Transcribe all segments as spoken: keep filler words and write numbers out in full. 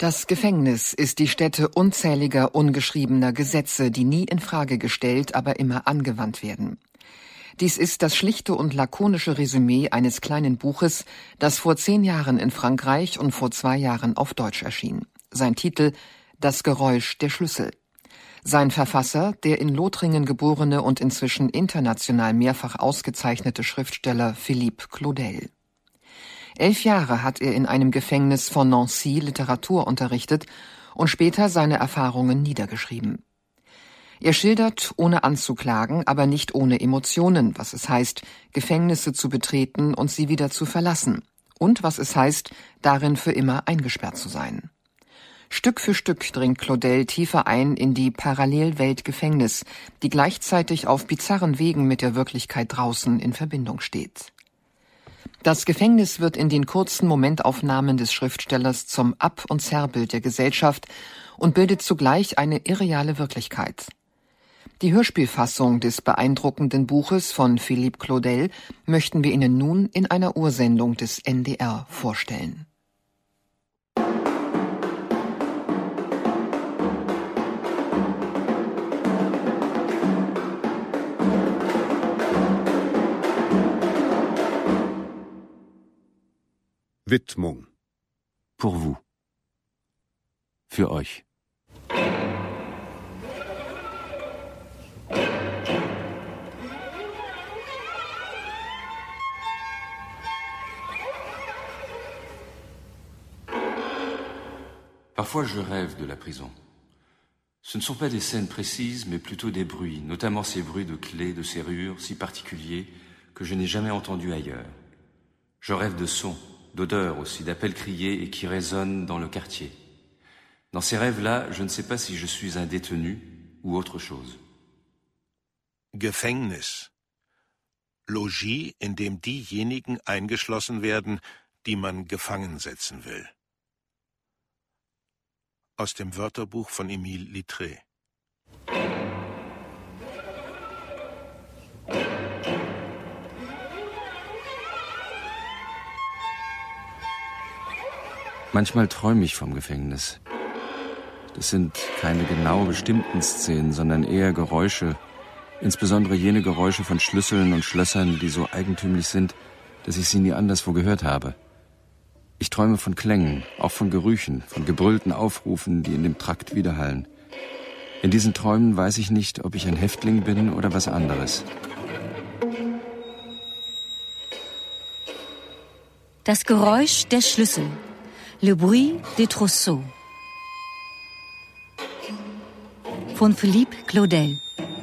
Das Gefängnis ist die Stätte unzähliger ungeschriebener Gesetze, die nie in Frage gestellt, aber immer angewandt werden. Dies ist das schlichte und lakonische Resümee eines kleinen Buches, das vor zehn Jahren in Frankreich und vor zwei Jahren auf Deutsch erschien. Sein Titel »Das Geräusch der Schlüssel«. Sein Verfasser, der in Lothringen geborene und inzwischen international mehrfach ausgezeichnete Schriftsteller Philippe Claudel. Elf Jahre hat er in einem Gefängnis von Nancy Literatur unterrichtet und später seine Erfahrungen niedergeschrieben. Er schildert, ohne anzuklagen, aber nicht ohne Emotionen, was es heißt, Gefängnisse zu betreten und sie wieder zu verlassen, und was es heißt, darin für immer eingesperrt zu sein. Stück für Stück dringt Claudel tiefer ein in die Parallelwelt Gefängnis, die gleichzeitig auf bizarren Wegen mit der Wirklichkeit draußen in Verbindung steht. Das Gefängnis wird in den kurzen Momentaufnahmen des Schriftstellers zum Ab- und Zerrbild der Gesellschaft und bildet zugleich eine irreale Wirklichkeit. Die Hörspielfassung des beeindruckenden Buches von Philippe Claudel möchten wir Ihnen nun in einer Ursendung des N D R vorstellen. Widmung. Pour vous. Für euch. Parfois je rêve de la prison. Ce ne sont pas des scènes précises, mais plutôt des bruits, notamment ces bruits de clés, de serrures, si particuliers que je n'ai jamais entendus ailleurs. Je rêve de sons, d'odeurs aussi, d'appels criés et qui résonnent dans le quartier. Dans ces rêves-là, je ne sais pas si je suis un détenu ou autre chose. Gefängnis. Logis, in dem diejenigen eingeschlossen werden, die man gefangen setzen will. Aus dem Wörterbuch von Émile Littré. Manchmal träume ich vom Gefängnis. Das sind keine genau bestimmten Szenen, sondern eher Geräusche, insbesondere jene Geräusche von Schlüsseln und Schlössern, die so eigentümlich sind, dass ich sie nie anderswo gehört habe. Ich träume von Klängen, auch von Gerüchen, von gebrüllten Aufrufen, die in dem Trakt widerhallen. In diesen Träumen weiß ich nicht, ob ich ein Häftling bin oder was anderes. Das Geräusch der Schlüssel. Le bruit des trousseaux. Von Philippe Claudel.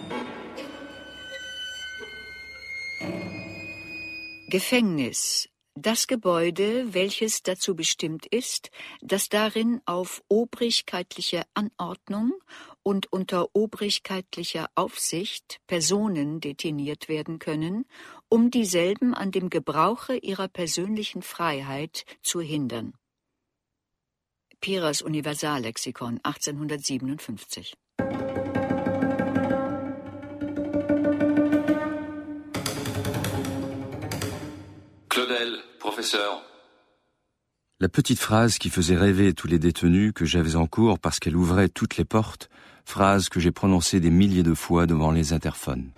Gefängnis. Das Gebäude, welches dazu bestimmt ist, dass darin auf obrigkeitliche Anordnung und unter obrigkeitlicher Aufsicht Personen deteniert werden können, um dieselben an dem Gebrauche ihrer persönlichen Freiheit zu hindern. Piras Universallexikon, achtzehnhundertsiebenundfünfzig. Claudel, professeur. La petite phrase qui faisait rêver tous les détenus que j'avais en cours parce qu'elle ouvrait toutes les portes, phrase que j'ai prononcée des milliers de fois devant les interphones.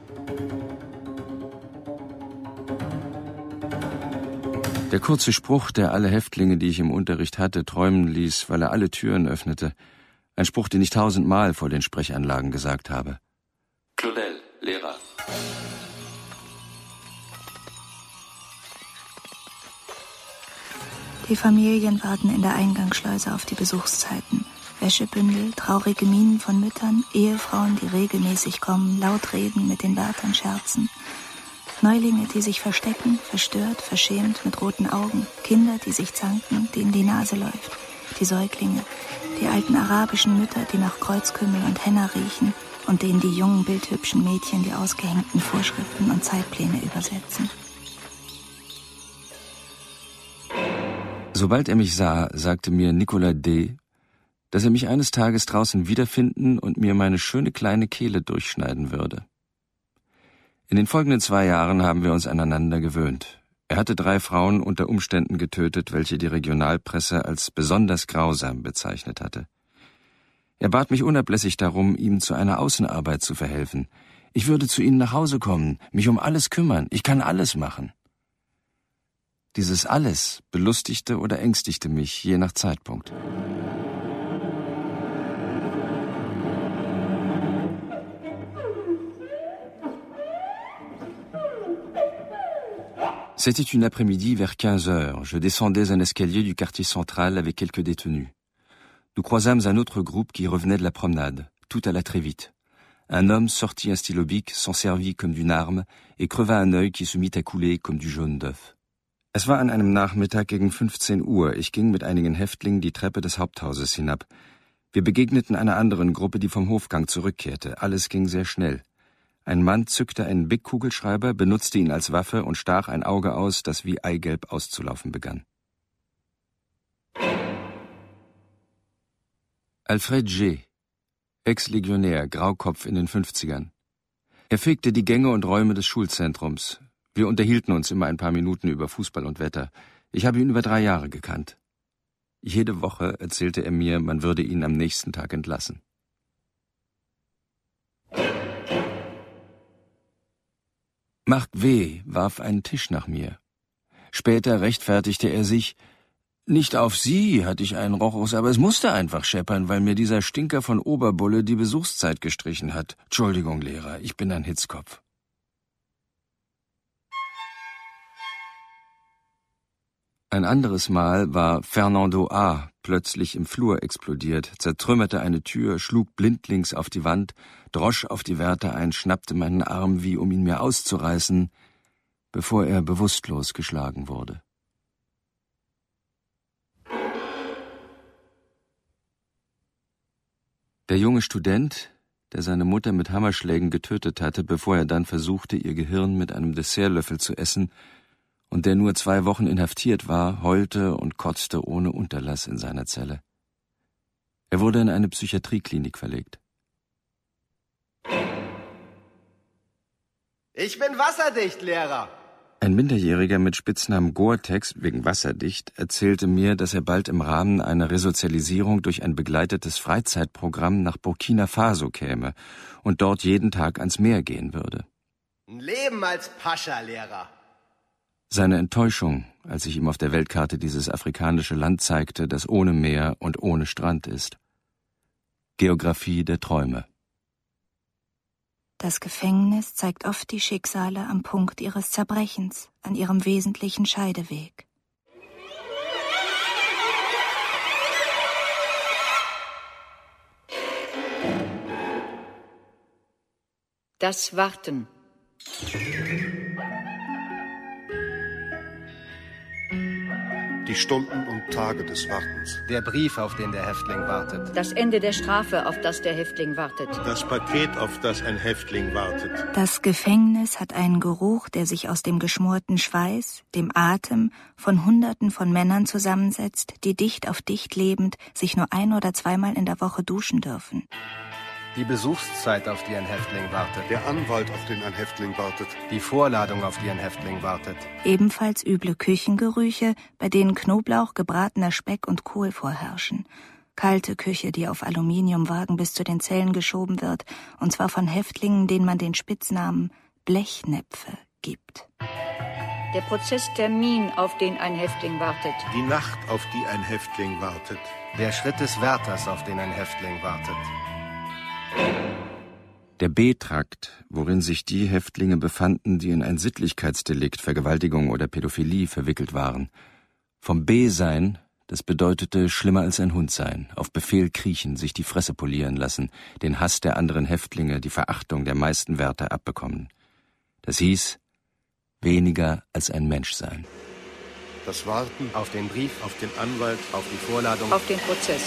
Der kurze Spruch, der alle Häftlinge, die ich im Unterricht hatte, träumen ließ, weil er alle Türen öffnete. Ein Spruch, den ich tausendmal vor den Sprechanlagen gesagt habe. Claudel, Lehrer. Die Familien warten in der Eingangsschleuse auf die Besuchszeiten. Wäschebündel, traurige Mienen von Müttern, Ehefrauen, die regelmäßig kommen, laut reden, mit den Wärtern scherzen. Neulinge, die sich verstecken, verstört, verschämt, mit roten Augen. Kinder, die sich zanken, denen die Nase läuft. Die Säuglinge, die alten arabischen Mütter, die nach Kreuzkümmel und Henna riechen und denen die jungen, bildhübschen Mädchen die ausgehängten Vorschriften und Zeitpläne übersetzen. Sobald er mich sah, sagte mir Nicolas D., dass er mich eines Tages draußen wiederfinden und mir meine schöne kleine Kehle durchschneiden würde. In den folgenden zwei Jahren haben wir uns aneinander gewöhnt. Er hatte drei Frauen unter Umständen getötet, welche die Regionalpresse als besonders grausam bezeichnet hatte. Er bat mich unablässig darum, ihm zu einer Außenarbeit zu verhelfen. Ich würde zu Ihnen nach Hause kommen, mich um alles kümmern, ich kann alles machen. Dieses Alles belustigte oder ängstigte mich, je nach Zeitpunkt. C'était une après-midi vers quinze heures. Je descendais un escalier du quartier central avec quelques détenus. Nous croisâmes un autre groupe qui revenait de la promenade. Tout alla très vite. Un homme sortit un stylo bic, s'en servit comme d'une arme et creva un œil qui se mit à couler comme du jaune d'œuf. Es war an einem Nachmittag gegen fünfzehn Uhr. Ich ging mit einigen Häftlingen die Treppe des Haupthauses hinab. Wir begegneten einer anderen Gruppe, die vom Hofgang zurückkehrte. Alles ging sehr schnell. Ein Mann zückte einen Big-Kugelschreiber, benutzte ihn als Waffe und stach ein Auge aus, das wie Eigelb auszulaufen begann. Alfred G., Ex-Legionär, Graukopf in den fünfzigern. Er fegte die Gänge und Räume des Schulzentrums. Wir unterhielten uns immer ein paar Minuten über Fußball und Wetter. Ich habe ihn über drei Jahre gekannt. Jede Woche erzählte er mir, man würde ihn am nächsten Tag entlassen. Marc W. warf einen Tisch nach mir. Später rechtfertigte er sich, nicht auf Sie hatte ich einen Rochus, aber es musste einfach scheppern, weil mir dieser Stinker von Oberbulle die Besuchszeit gestrichen hat. Entschuldigung, Lehrer, ich bin ein Hitzkopf. Ein anderes Mal war Fernando A. plötzlich im Flur explodiert, zertrümmerte eine Tür, schlug blindlings auf die Wand, drosch auf die Wärter ein, schnappte meinen Arm, wie um ihn mir auszureißen, bevor er bewusstlos geschlagen wurde. Der junge Student, der seine Mutter mit Hammerschlägen getötet hatte, bevor er dann versuchte, ihr Gehirn mit einem Dessertlöffel zu essen, und der nur zwei Wochen inhaftiert war, heulte und kotzte ohne Unterlass in seiner Zelle. Er wurde in eine Psychiatrieklinik verlegt. Ich bin wasserdicht, Lehrer. Ein Minderjähriger mit Spitznamen Gore-Tex, wegen wasserdicht, erzählte mir, dass er bald im Rahmen einer Resozialisierung durch ein begleitetes Freizeitprogramm nach Burkina Faso käme und dort jeden Tag ans Meer gehen würde. Ein Leben als Pascha, Lehrer. Seine Enttäuschung, als ich ihm auf der Weltkarte dieses afrikanische Land zeigte, das ohne Meer und ohne Strand ist. Geografie der Träume. Das Gefängnis zeigt oft die Schicksale am Punkt ihres Zerbrechens, an ihrem wesentlichen Scheideweg. Das Warten. Die Stunden und Tage des Wartens. Der Brief, auf den der Häftling wartet. Das Ende der Strafe, auf das der Häftling wartet. Das Paket, auf das ein Häftling wartet. Das Gefängnis hat einen Geruch, der sich aus dem geschmorten Schweiß, dem Atem von Hunderten von Männern zusammensetzt, die dicht auf dicht lebend sich nur ein- oder zweimal in der Woche duschen dürfen. Die Besuchszeit, auf die ein Häftling wartet. Der Anwalt, auf den ein Häftling wartet. Die Vorladung, auf die ein Häftling wartet. Ebenfalls üble Küchengerüche, bei denen Knoblauch, gebratener Speck und Kohl vorherrschen. Kalte Küche, die auf Aluminiumwagen bis zu den Zellen geschoben wird, und zwar von Häftlingen, denen man den Spitznamen Blechnäpfe gibt. Der Prozesstermin, auf den ein Häftling wartet. Die Nacht, auf die ein Häftling wartet. Der Schritt des Wärters, auf den ein Häftling wartet. Der B-Trakt, worin sich die Häftlinge befanden, die in ein Sittlichkeitsdelikt, Vergewaltigung oder Pädophilie verwickelt waren. Vom B-Sein, das bedeutete schlimmer als ein Hund sein, auf Befehl kriechen, sich die Fresse polieren lassen, den Hass der anderen Häftlinge, die Verachtung der meisten Wärter abbekommen. Das hieß, weniger als ein Mensch sein. Das Warten auf den Brief, auf den Anwalt, auf die Vorladung, auf den Prozess.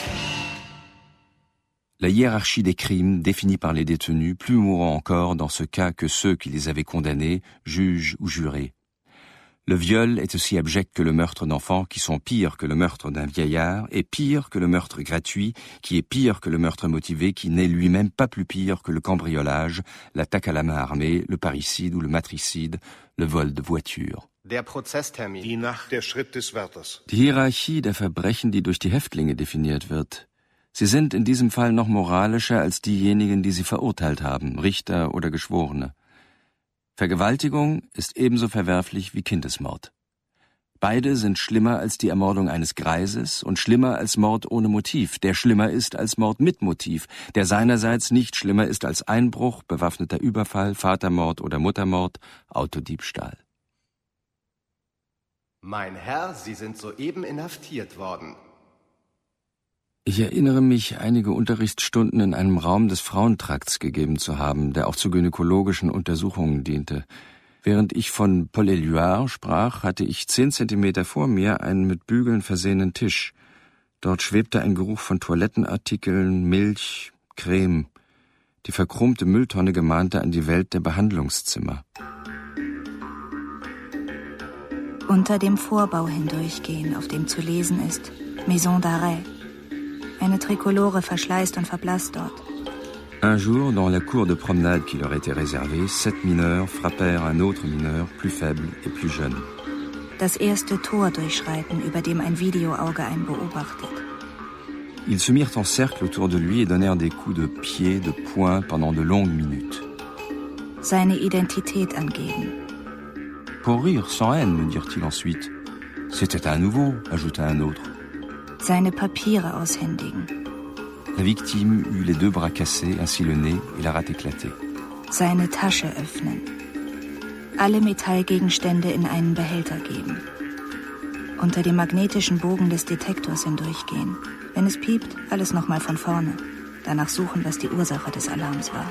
La hiérarchie des crimes définie par les détenus, plus mourants encore dans ce cas que ceux qui les avaient condamnés, juges ou jurés. Le viol est aussi abject que le meurtre d'enfants, qui sont pires que le meurtre d'un vieillard, et pire que le meurtre gratuit, qui est pire que le meurtre motivé, qui n'est lui-même pas plus pire que le cambriolage, l'attaque à la main armée, le parricide ou le matricide, le vol de voiture. Der Prozesstermin. Die Nacht. Der Schritt des Wärters. Die Hierarchie der Verbrechen, die durch die Häftlinge definiert wird. Sie sind in diesem Fall noch moralischer als diejenigen, die sie verurteilt haben, Richter oder Geschworene. Vergewaltigung ist ebenso verwerflich wie Kindesmord. Beide sind schlimmer als die Ermordung eines Greises und schlimmer als Mord ohne Motiv, der schlimmer ist als Mord mit Motiv, der seinerseits nicht schlimmer ist als Einbruch, bewaffneter Überfall, Vatermord oder Muttermord, Autodiebstahl. Mein Herr, Sie sind soeben inhaftiert worden. Ich erinnere mich, einige Unterrichtsstunden in einem Raum des Frauentrakts gegeben zu haben, der auch zu gynäkologischen Untersuchungen diente. Während ich von Paul Éluard sprach, hatte ich zehn Zentimeter vor mir einen mit Bügeln versehenen Tisch. Dort schwebte ein Geruch von Toilettenartikeln, Milch, Creme. Die verchromte Mülltonne gemahnte an die Welt der Behandlungszimmer. Unter dem Vorbau hindurchgehen, auf dem zu lesen ist Maison d'arrêt. Eine Trikolore verschleißt und verblasst dort. Un jour, dans la cour de promenade qui leur était réservée, sept mineurs frappèrent un autre mineur, plus faible et plus jeune. Das erste Tor durchschreiten, über dem ein Videoauge einen beobachtet. Ils se mirent en cercle autour de lui et donnèrent des coups de pied, de poing pendant de longues minutes. Seine Identität angeben. Pour rire, sans haine, me dirent-ils ensuite. C'était un nouveau, ajouta un autre. Seine Papiere aushändigen. La victime eut les deux bras cassés, ainsi le nez et la rate éclatée. Seine Tasche öffnen. Alle Metallgegenstände in einen Behälter geben. Unter dem magnetischen Bogen des Detektors hindurchgehen. Wenn es piept, alles nochmal von vorne. Danach suchen, was die Ursache des Alarms war.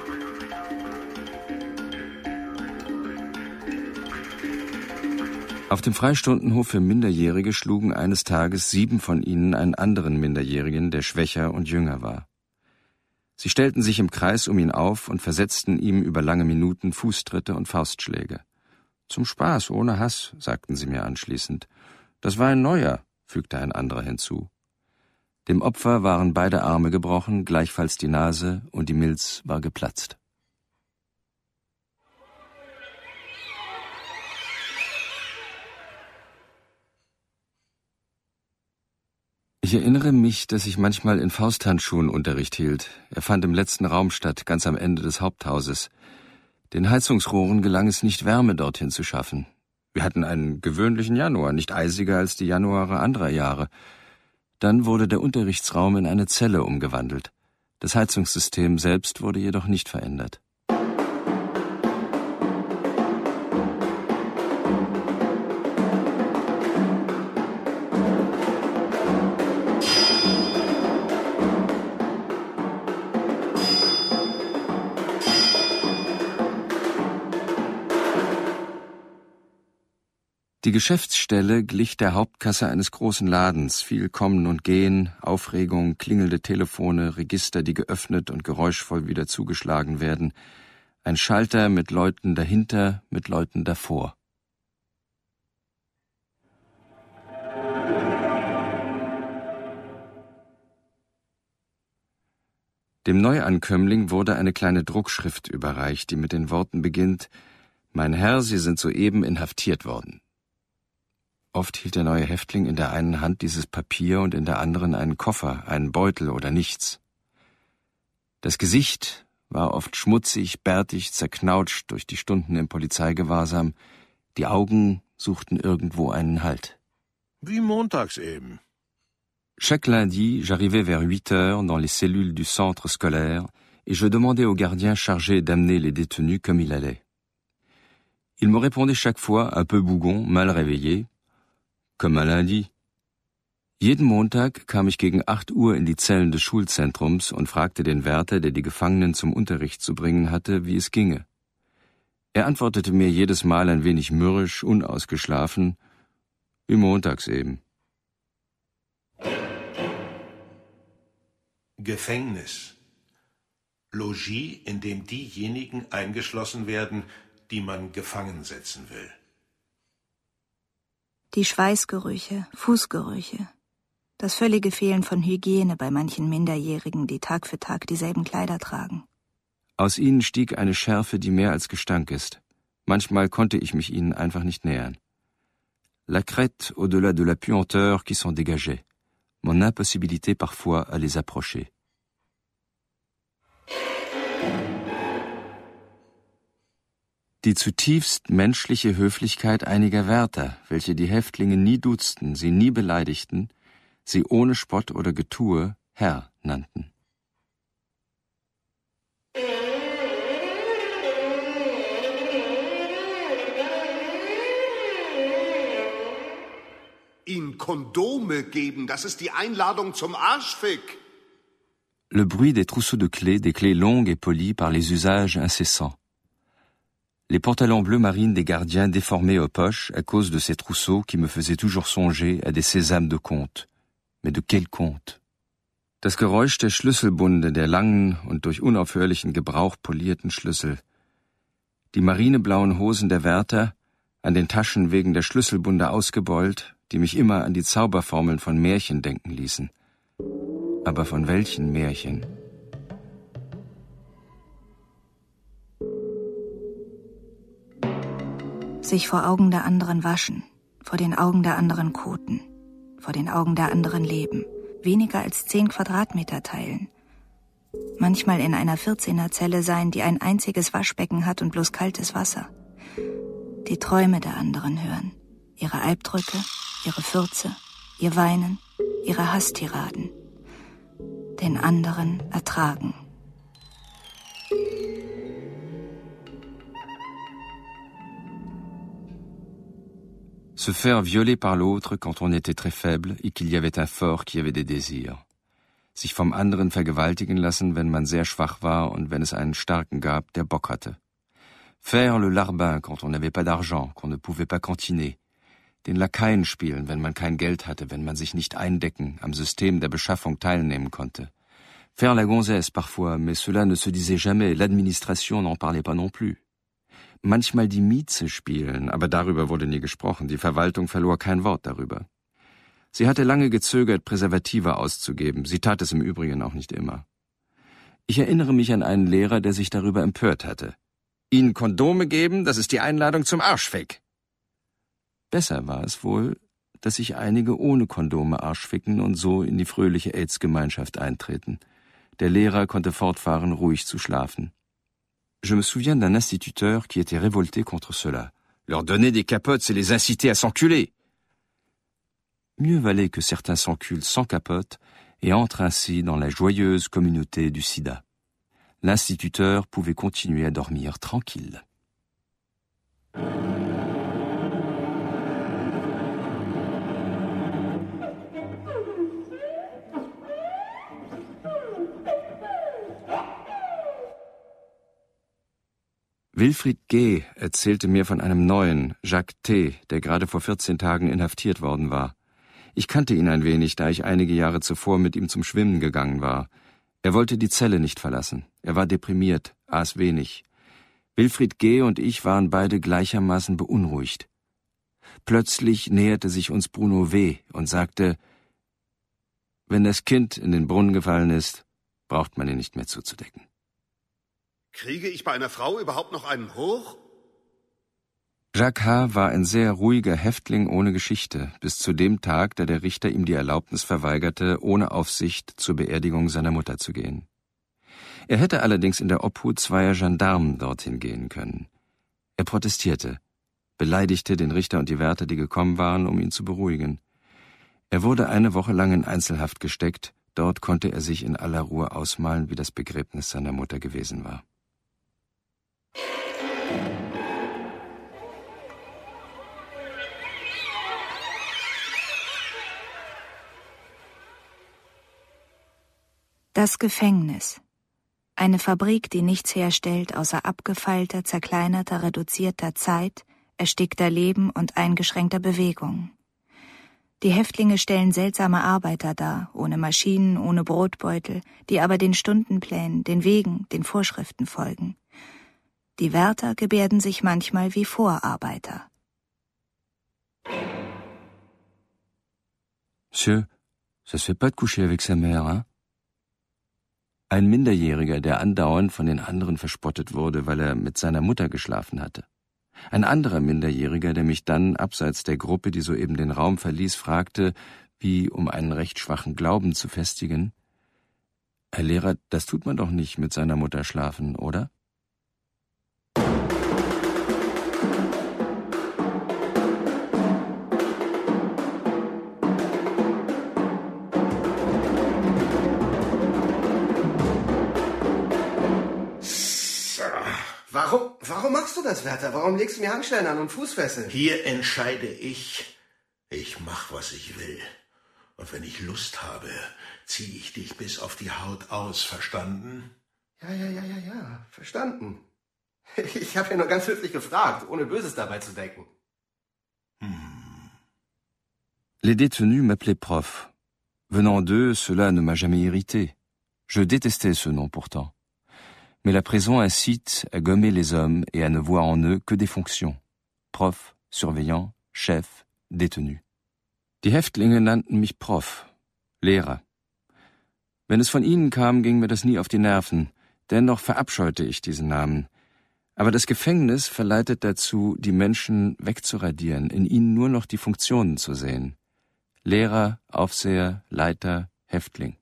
Auf dem Freistundenhof für Minderjährige schlugen eines Tages sieben von ihnen einen anderen Minderjährigen, der schwächer und jünger war. Sie stellten sich im Kreis um ihn auf und versetzten ihm über lange Minuten Fußtritte und Faustschläge. »Zum Spaß, ohne Hass«, sagten sie mir anschließend. »Das war ein neuer«, fügte ein anderer hinzu. Dem Opfer waren beide Arme gebrochen, gleichfalls die Nase, und die Milz war geplatzt. Ich erinnere mich, dass ich manchmal in Fausthandschuhen Unterricht hielt. Er fand im letzten Raum statt, ganz am Ende des Haupthauses. Den Heizungsrohren gelang es nicht, Wärme dorthin zu schaffen. Wir hatten einen gewöhnlichen Januar, nicht eisiger als die Januare anderer Jahre. Dann wurde der Unterrichtsraum in eine Zelle umgewandelt. Das Heizungssystem selbst wurde jedoch nicht verändert. Die Geschäftsstelle glich der Hauptkasse eines großen Ladens, viel Kommen und Gehen, Aufregung, klingelnde Telefone, Register, die geöffnet und geräuschvoll wieder zugeschlagen werden, ein Schalter mit Leuten dahinter, mit Leuten davor. Dem Neuankömmling wurde eine kleine Druckschrift überreicht, die mit den Worten beginnt: »Mein Herr, Sie sind soeben inhaftiert worden.« Oft hielt der neue Häftling in der einen Hand dieses Papier und in der anderen einen Koffer, einen Beutel oder nichts. Das Gesicht war oft schmutzig, bärtig, zerknautscht durch die Stunden im Polizeigewahrsam. Die Augen suchten irgendwo einen Halt. Wie montags eben. Chaque lundi, j'arrivais vers huit heures dans les cellules du centre scolaire et je demandais au gardien chargé d'amener les détenus comme il allait. Il me répondait chaque fois, un peu bougon, mal réveillé, comme un lundi. Jeden Montag kam ich gegen acht Uhr in die Zellen des Schulzentrums und fragte den Wärter, der die Gefangenen zum Unterricht zu bringen hatte, wie es ginge. Er antwortete mir jedes Mal ein wenig mürrisch, unausgeschlafen, wie montags eben. Gefängnis. Logis, in dem diejenigen eingeschlossen werden, die man gefangen setzen will. Die Schweißgerüche, Fußgerüche, das völlige Fehlen von Hygiene bei manchen Minderjährigen, die Tag für Tag dieselben Kleider tragen. Aus ihnen stieg eine Schärfe, die mehr als Gestank ist. Manchmal konnte ich mich ihnen einfach nicht nähern. la crête au-delà de la puanteur qui s'en dégageait, mon impossibilité parfois à les approcher. Die zutiefst menschliche Höflichkeit einiger Wärter, welche die Häftlinge nie duzten, sie nie beleidigten, sie ohne Spott oder Getue Herr nannten. Ihnen Kondome geben, das ist die Einladung zum Arschfick. Le bruit des trousseaux de clés, des clés longues et polies par les usages incessants. Les pantalons bleu marine des gardiens déformés aux poches à cause de ces trousseaux qui me faisaient toujours songer à des sésames de contes. Mais de quel conte? Das Geräusch der Schlüsselbunde, der langen und durch unaufhörlichen Gebrauch polierten Schlüssel. Die marineblauen Hosen der Wärter, an den Taschen wegen der Schlüsselbunde ausgebeult, die mich immer an die Zauberformeln von Märchen denken ließen. Aber von welchen Märchen? Sich vor Augen der anderen waschen, vor den Augen der anderen koten, vor den Augen der anderen leben, weniger als zehn Quadratmeter teilen. Manchmal in einer vierzehner-Zelle sein, die ein einziges Waschbecken hat und bloß kaltes Wasser. Die Träume der anderen hören, ihre Albdrücke, ihre Fürze, ihr Weinen, ihre Hasstiraden. Den anderen ertragen. Se faire violer par l'autre quand on était très faible et qu'il y avait un fort qui avait des désirs. Sich vom anderen vergewaltigen lassen, wenn man sehr schwach war und wenn es einen Starken gab, der Bock hatte. Faire le larbin quand on n'avait pas d'argent, qu'on ne pouvait pas cantiner. Den Lakaien spielen, wenn man kein Geld hatte, wenn man sich nicht eindecken, am System der Beschaffung teilnehmen konnte. Faire la gonzesse parfois, mais cela ne se disait jamais, l'administration n'en parlait pas non plus. Manchmal die Mieze spielen, aber darüber wurde nie gesprochen, die Verwaltung verlor kein Wort darüber. Sie hatte lange gezögert, Präservative auszugeben, sie tat es im Übrigen auch nicht immer. Ich erinnere mich an einen Lehrer, der sich darüber empört hatte. Ihnen Kondome geben, das ist die Einladung zum Arschfick. Besser war es wohl, dass sich einige ohne Kondome arschficken und so in die fröhliche AIDS-Gemeinschaft eintreten. Der Lehrer konnte fortfahren, ruhig zu schlafen. Je me souviens d'un instituteur qui était révolté contre cela. Leur donner des capotes, c'est les inciter à s'enculer. Mieux valait que certains s'enculent sans capote et entrent ainsi dans la joyeuse communauté du sida. L'instituteur pouvait continuer à dormir tranquille. Wilfried G. erzählte mir von einem neuen, Jacques T., der gerade vor vierzehn Tagen inhaftiert worden war. Ich kannte ihn ein wenig, da ich einige Jahre zuvor mit ihm zum Schwimmen gegangen war. Er wollte die Zelle nicht verlassen. Er war deprimiert, aß wenig. Wilfried G. und ich waren beide gleichermaßen beunruhigt. Plötzlich näherte sich uns Bruno W. und sagte, wenn das Kind in den Brunnen gefallen ist, braucht man ihn nicht mehr zuzudecken. Kriege ich bei einer Frau überhaupt noch einen hoch? Jacques H. war ein sehr ruhiger Häftling ohne Geschichte, bis zu dem Tag, da der Richter ihm die Erlaubnis verweigerte, ohne Aufsicht zur Beerdigung seiner Mutter zu gehen. Er hätte allerdings in der Obhut zweier Gendarmen dorthin gehen können. Er protestierte, beleidigte den Richter und die Wärter, die gekommen waren, um ihn zu beruhigen. Er wurde eine Woche lang in Einzelhaft gesteckt, dort konnte er sich in aller Ruhe ausmalen, wie das Begräbnis seiner Mutter gewesen war. Das Gefängnis. Eine Fabrik, die nichts herstellt außer abgefeilter, zerkleinerter, reduzierter Zeit, erstickter Leben und eingeschränkter Bewegung. Die Häftlinge stellen seltsame Arbeiter dar, ohne Maschinen, ohne Brotbeutel, die aber den Stundenplänen, den Wegen, den Vorschriften folgen. Die Wärter gebärden sich manchmal wie Vorarbeiter. Monsieur, ça se fait pas de coucher avec sa mère, hein? Ein Minderjähriger, der andauernd von den anderen verspottet wurde, weil er mit seiner Mutter geschlafen hatte. Ein anderer Minderjähriger, der mich dann, abseits der Gruppe, die soeben den Raum verließ, fragte, wie um einen recht schwachen Glauben zu festigen: »Herr Lehrer, das tut man doch nicht mit seiner Mutter schlafen, oder?« Warum, warum machst du das, Wärter? Warum legst du mir Handschellen an und Fußfesseln? Hier entscheide ich. Ich mach, was ich will. Und wenn ich Lust habe, ziehe ich dich bis auf die Haut aus, verstanden? Ja, ja, ja, ja, ja, verstanden. Ich habe ja nur ganz höflich gefragt, ohne Böses dabei zu denken. Hm. Les détenus m'appelaient prof. Venant d'eux, cela ne m'a jamais irrité. Je détestais ce nom pourtant. Mais la prison incite à gommer les hommes et à ne voir en eux que des fonctions. Prof, surveillant, chef, détenu. Die Häftlinge nannten mich Prof, Lehrer. Wenn es von ihnen kam, ging mir das nie auf die Nerven. Dennoch verabscheute ich diesen Namen. Aber das Gefängnis verleitet dazu, die Menschen wegzuradieren, in ihnen nur noch die Funktionen zu sehen. Lehrer, Aufseher, Leiter, Häftling.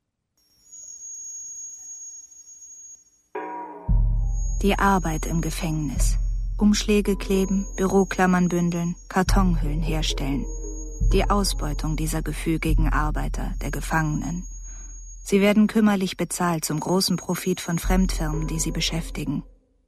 Die Arbeit im Gefängnis. Umschläge kleben, Büroklammern bündeln, Kartonhüllen herstellen. Die Ausbeutung dieser gefügigen Arbeiter, der Gefangenen. Sie werden kümmerlich bezahlt zum großen Profit von Fremdfirmen, die sie beschäftigen.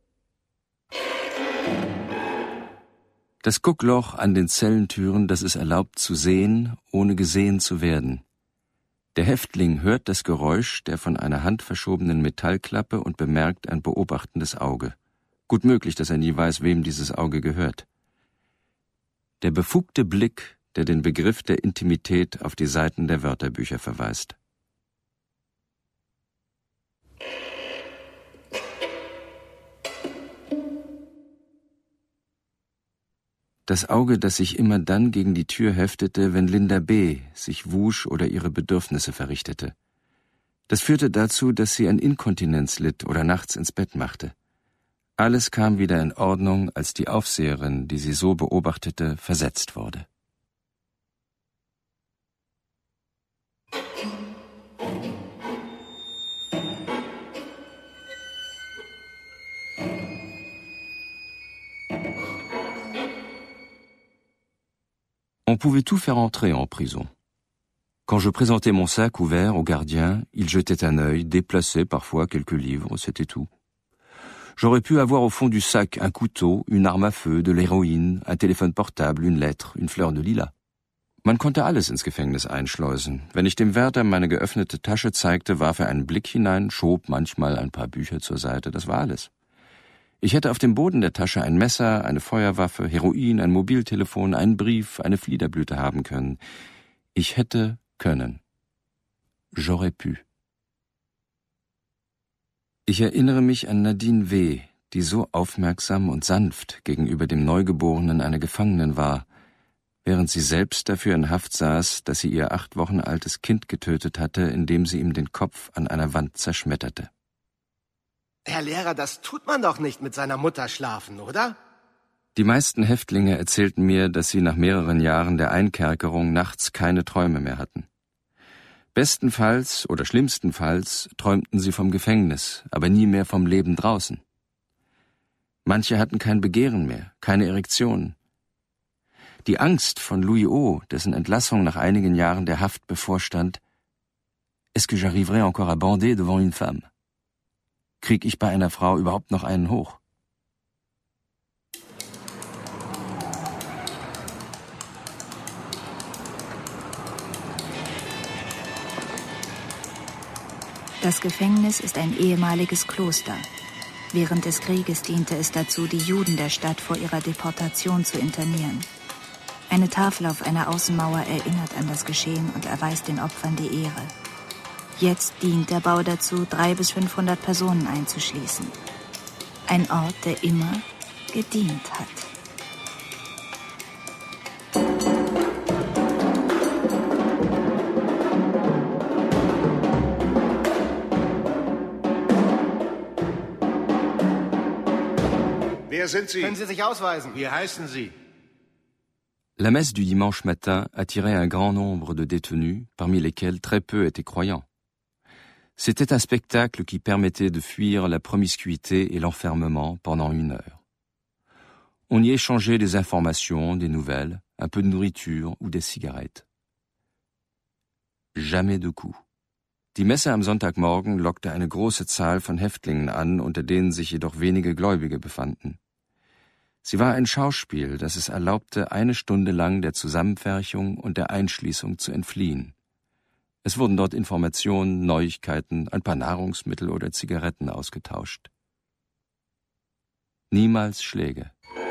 Das Guckloch an den Zellentüren, das es erlaubt zu sehen, ohne gesehen zu werden. Der Häftling hört das Geräusch der von einer Hand verschobenen Metallklappe und bemerkt ein beobachtendes Auge. Gut möglich, dass er nie weiß, wem dieses Auge gehört. Der befugte Blick, der den Begriff der Intimität auf die Seiten der Wörterbücher verweist. Das Auge, das sich immer dann gegen die Tür heftete, wenn Linda B. sich wusch oder ihre Bedürfnisse verrichtete. Das führte dazu, dass sie an Inkontinenz litt oder nachts ins Bett machte. Alles kam wieder in Ordnung, als die Aufseherin, die sie so beobachtete, versetzt wurde. On pouvait tout faire entrer en prison. Quand je présentais mon sac ouvert au gardien, il jetait un œil, déplaçait parfois quelques livres, c'était tout. J'aurais pu avoir au fond du sac un couteau, une arme à feu, de l'héroïne, un téléphone portable, une lettre, une fleur de lilas. Man konnte alles ins Gefängnis einschleusen. Wenn ich dem Wärter meine geöffnete Tasche zeigte, warf er einen Blick hinein, schob manchmal ein paar Bücher zur Seite, das war alles. Ich hätte auf dem Boden der Tasche ein Messer, eine Feuerwaffe, Heroin, ein Mobiltelefon, einen Brief, eine Fliederblüte haben können. Ich hätte können. J'aurais pu. Ich erinnere mich an Nadine W., die so aufmerksam und sanft gegenüber dem Neugeborenen einer Gefangenen war, während sie selbst dafür in Haft saß, dass sie ihr acht Wochen altes Kind getötet hatte, indem sie ihm den Kopf an einer Wand zerschmetterte. Herr Lehrer, das tut man doch nicht mit seiner Mutter schlafen, oder? Die meisten Häftlinge erzählten mir, dass sie nach mehreren Jahren der Einkerkerung nachts keine Träume mehr hatten. Bestenfalls oder schlimmstenfalls träumten sie vom Gefängnis, aber nie mehr vom Leben draußen. Manche hatten kein Begehren mehr, keine Erektion. Die Angst von Louis O., dessen Entlassung nach einigen Jahren der Haft bevorstand, est-ce que j'arriverai encore à bander devant une femme? Krieg ich bei einer Frau überhaupt noch einen hoch? Das Gefängnis ist ein ehemaliges Kloster. Während des Krieges diente es dazu, die Juden der Stadt vor ihrer Deportation zu internieren. Eine Tafel auf einer Außenmauer erinnert an das Geschehen und erweist den Opfern die Ehre. Jetzt dient der Bau dazu, dreihundert bis fünfhundert Personen einzuschließen. Ein Ort, der immer gedient hat. Wer sind Sie? Können Sie sich ausweisen? Wie heißen Sie? La messe du dimanche matin attirait un grand nombre de détenus, parmi lesquels très peu étaient croyants. C'était un spectacle qui permettait de fuir la promiscuité et l'enfermement pendant une heure. On y échangeait des informations, des nouvelles, un peu de nourriture ou des cigarettes. Jamais de coups. Die Messe am Sonntagmorgen lockte eine große Zahl von Häftlingen an, unter denen sich jedoch wenige Gläubige befanden. Sie war ein Schauspiel, das es erlaubte, eine Stunde lang der Zusammenpferchung und der Einschließung zu entfliehen. Es wurden dort Informationen, Neuigkeiten, ein paar Nahrungsmittel oder Zigaretten ausgetauscht. Niemals Schläge.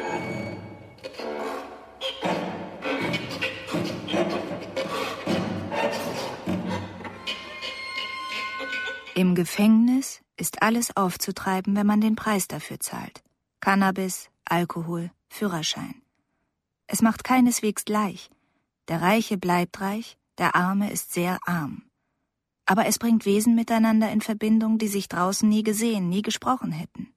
Im Gefängnis ist alles aufzutreiben, wenn man den Preis dafür zahlt. Cannabis, Alkohol, Führerschein. Es macht keineswegs gleich. Der Reiche bleibt reich, der Arme ist sehr arm. Aber es bringt Wesen miteinander in Verbindung, die sich draußen nie gesehen, nie gesprochen hätten.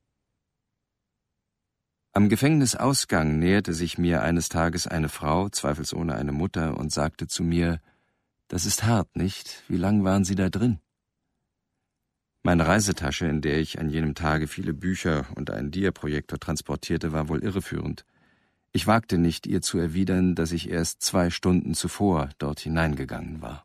Am Gefängnisausgang näherte sich mir eines Tages eine Frau, zweifelsohne eine Mutter, und sagte zu mir, »Das ist hart, nicht? Wie lang waren Sie da drin?« Meine Reisetasche, in der ich an jenem Tage viele Bücher und einen Diaprojektor transportierte, war wohl irreführend. Ich wagte nicht, ihr zu erwidern, dass ich erst zwei Stunden zuvor dort hineingegangen war.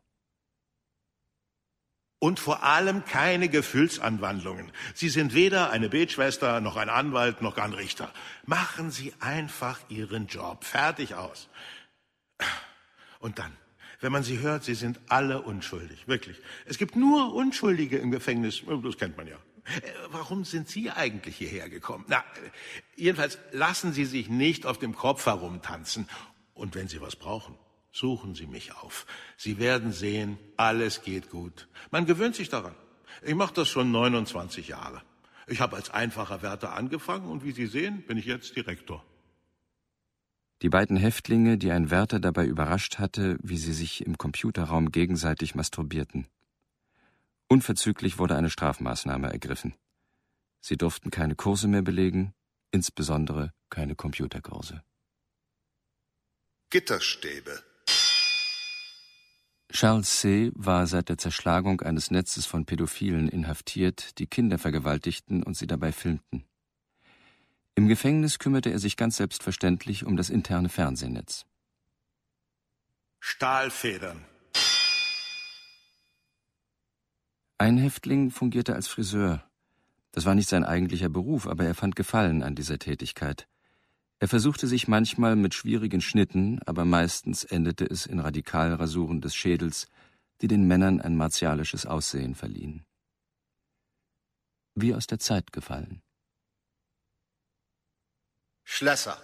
Und vor allem keine Gefühlsanwandlungen. Sie sind weder eine Betschwester, noch ein Anwalt, noch ein Richter. Machen Sie einfach Ihren Job. Fertig aus. Und dann, wenn man sie hört, sie sind alle unschuldig. Wirklich. Es gibt nur Unschuldige im Gefängnis. Das kennt man ja. Warum sind Sie eigentlich hierher gekommen? Na, jedenfalls lassen Sie sich nicht auf dem Kopf herumtanzen. Und wenn Sie was brauchen, suchen Sie mich auf. Sie werden sehen, alles geht gut. Man gewöhnt sich daran. Ich mache das schon neunundzwanzig Jahre. Ich habe als einfacher Wärter angefangen und wie Sie sehen, bin ich jetzt Direktor. Die beiden Häftlinge, die ein Wärter dabei überrascht hatte, wie sie sich im Computerraum gegenseitig masturbierten. Unverzüglich wurde eine Strafmaßnahme ergriffen. Sie durften keine Kurse mehr belegen, insbesondere keine Computerkurse. Gitterstäbe. Charles C. war seit der Zerschlagung eines Netzes von Pädophilen inhaftiert, die Kinder vergewaltigten und sie dabei filmten. Im Gefängnis kümmerte er sich ganz selbstverständlich um das interne Fernsehnetz. Stahlfedern. Ein Häftling fungierte als Friseur. Das war nicht sein eigentlicher Beruf, aber er fand Gefallen an dieser Tätigkeit. Er versuchte sich manchmal mit schwierigen Schnitten, aber meistens endete es in Radikalrasuren des Schädels, die den Männern ein martialisches Aussehen verliehen. Wie aus der Zeit gefallen. Schlösser.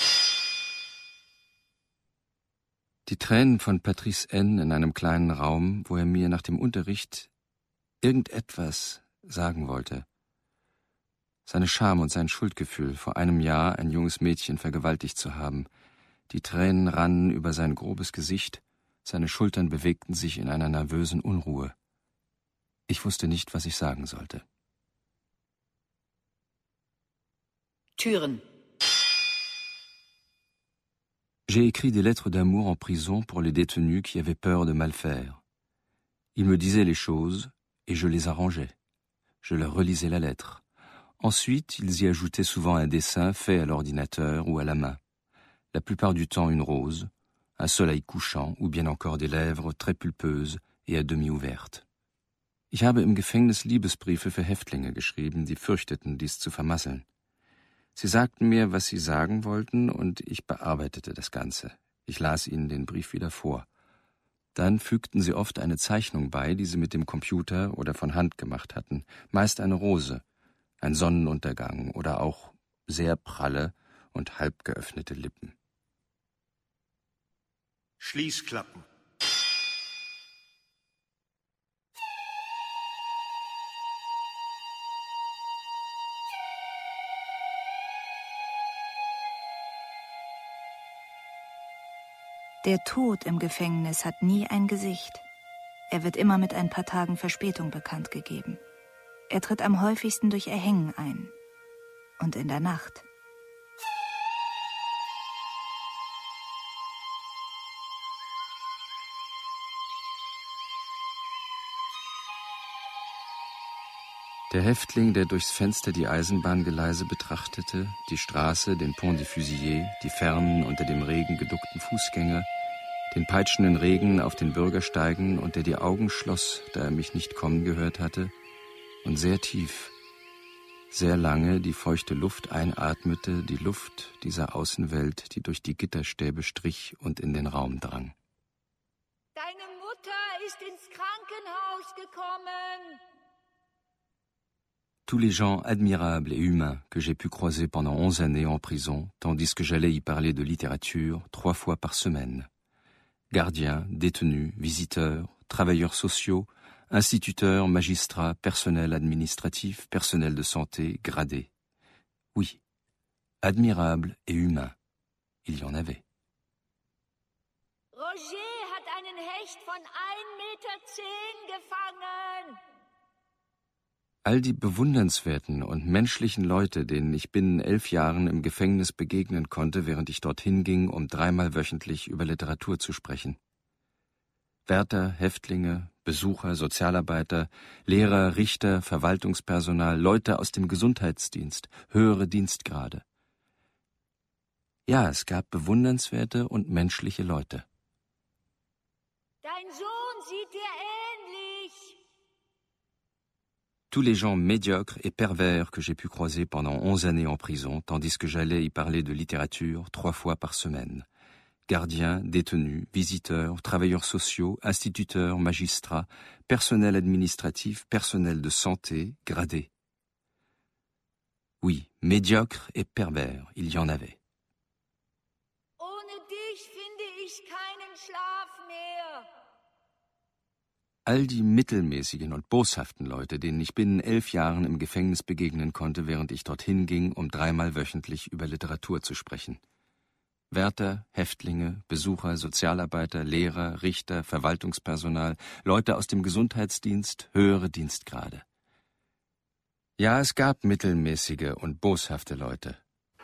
Die Tränen von Patrice N. in einem kleinen Raum, wo er mir nach dem Unterricht irgendetwas sagen wollte. Seine Scham und sein Schuldgefühl, vor einem Jahr ein junges Mädchen vergewaltigt zu haben. Die Tränen rannen über sein grobes Gesicht, seine Schultern bewegten sich in einer nervösen Unruhe. Ich wusste nicht, was ich sagen sollte. Türen. J'ai écrit des lettres d'amour en prison pour les détenus qui avaient peur de mal faire. Ils me disaient les choses et je les arrangeais. Je leur relisais la lettre. Ensuite, ils y ajoutaient souvent un dessin fait à l'ordinateur ou à la main. La plupart du temps une rose, un soleil couchant ou bien encore des lèvres très pulpeuses et à demi ouvertes. Ich habe im Gefängnis Liebesbriefe für Häftlinge geschrieben, die fürchteten, dies zu vermasseln. Sie sagten mir, was sie sagen wollten, und ich bearbeitete das Ganze. Ich las ihnen den Brief wieder vor. Dann fügten sie oft eine Zeichnung bei, die sie mit dem Computer oder von Hand gemacht hatten, meist eine Rose, ein Sonnenuntergang oder auch sehr pralle und halb geöffnete Lippen. Schließklappen. Der Tod im Gefängnis hat nie ein Gesicht. Er wird immer mit ein paar Tagen Verspätung bekannt gegeben. Er tritt am häufigsten durch Erhängen ein. Und in der Nacht. Der Häftling, der durchs Fenster die Eisenbahngeleise betrachtete, die Straße, den Pont des Fusiliers, die fernen, unter dem Regen geduckten Fußgänger, den peitschenden Regen auf den Bürgersteigen und der die Augen schloss, da er mich nicht kommen gehört hatte, und sehr tief, sehr lange die feuchte Luft einatmete, die Luft dieser Außenwelt, die durch die Gitterstäbe strich und in den Raum drang. Deine Mutter ist ins Krankenhaus gekommen. Tous les gens admirables et humains que j'ai pu croiser pendant onze années en prison, tandis que j'allais y parler de littérature trois fois par semaine. Gardiens, détenus, visiteurs, travailleurs sociaux, instituteurs, magistrats, personnel administratif, personnel de santé, gradés. Oui, admirables et humains, il y en avait. Roger hat einen Hecht von ein Meter zehn gefangen. All die bewundernswerten und menschlichen Leute, denen ich binnen elf Jahren im Gefängnis begegnen konnte, während ich dorthin ging, um dreimal wöchentlich über Literatur zu sprechen. Wärter, Häftlinge, Besucher, Sozialarbeiter, Lehrer, Richter, Verwaltungspersonal, Leute aus dem Gesundheitsdienst, höhere Dienstgrade. Ja, es gab bewundernswerte und menschliche Leute. Dein Sohn sieht dir ähnlich. Tous les gens médiocres et pervers que j'ai pu croiser pendant onze années en prison, tandis que j'allais y parler de littérature trois fois par semaine. Gardiens, détenus, visiteurs, travailleurs sociaux, instituteurs, magistrats, personnel administratif, personnel de santé, gradés. Oui, médiocres et pervers, il y en avait. Ohne dich finde ich keinen Schlaf mehr. All die mittelmäßigen und boshaften Leute, denen ich binnen elf Jahren im Gefängnis begegnen konnte, während ich dorthin ging, um dreimal wöchentlich über Literatur zu sprechen. Wärter, Häftlinge, Besucher, Sozialarbeiter, Lehrer, Richter, Verwaltungspersonal, Leute aus dem Gesundheitsdienst, höhere Dienstgrade. Ja, es gab mittelmäßige und boshafte Leute.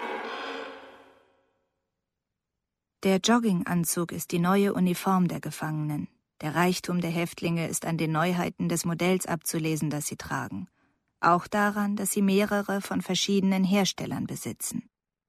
Der Jogginganzug ist die neue Uniform der Gefangenen. Der Reichtum der Häftlinge ist an den Neuheiten des Modells abzulesen, das sie tragen. Auch daran, dass sie mehrere von verschiedenen Herstellern besitzen.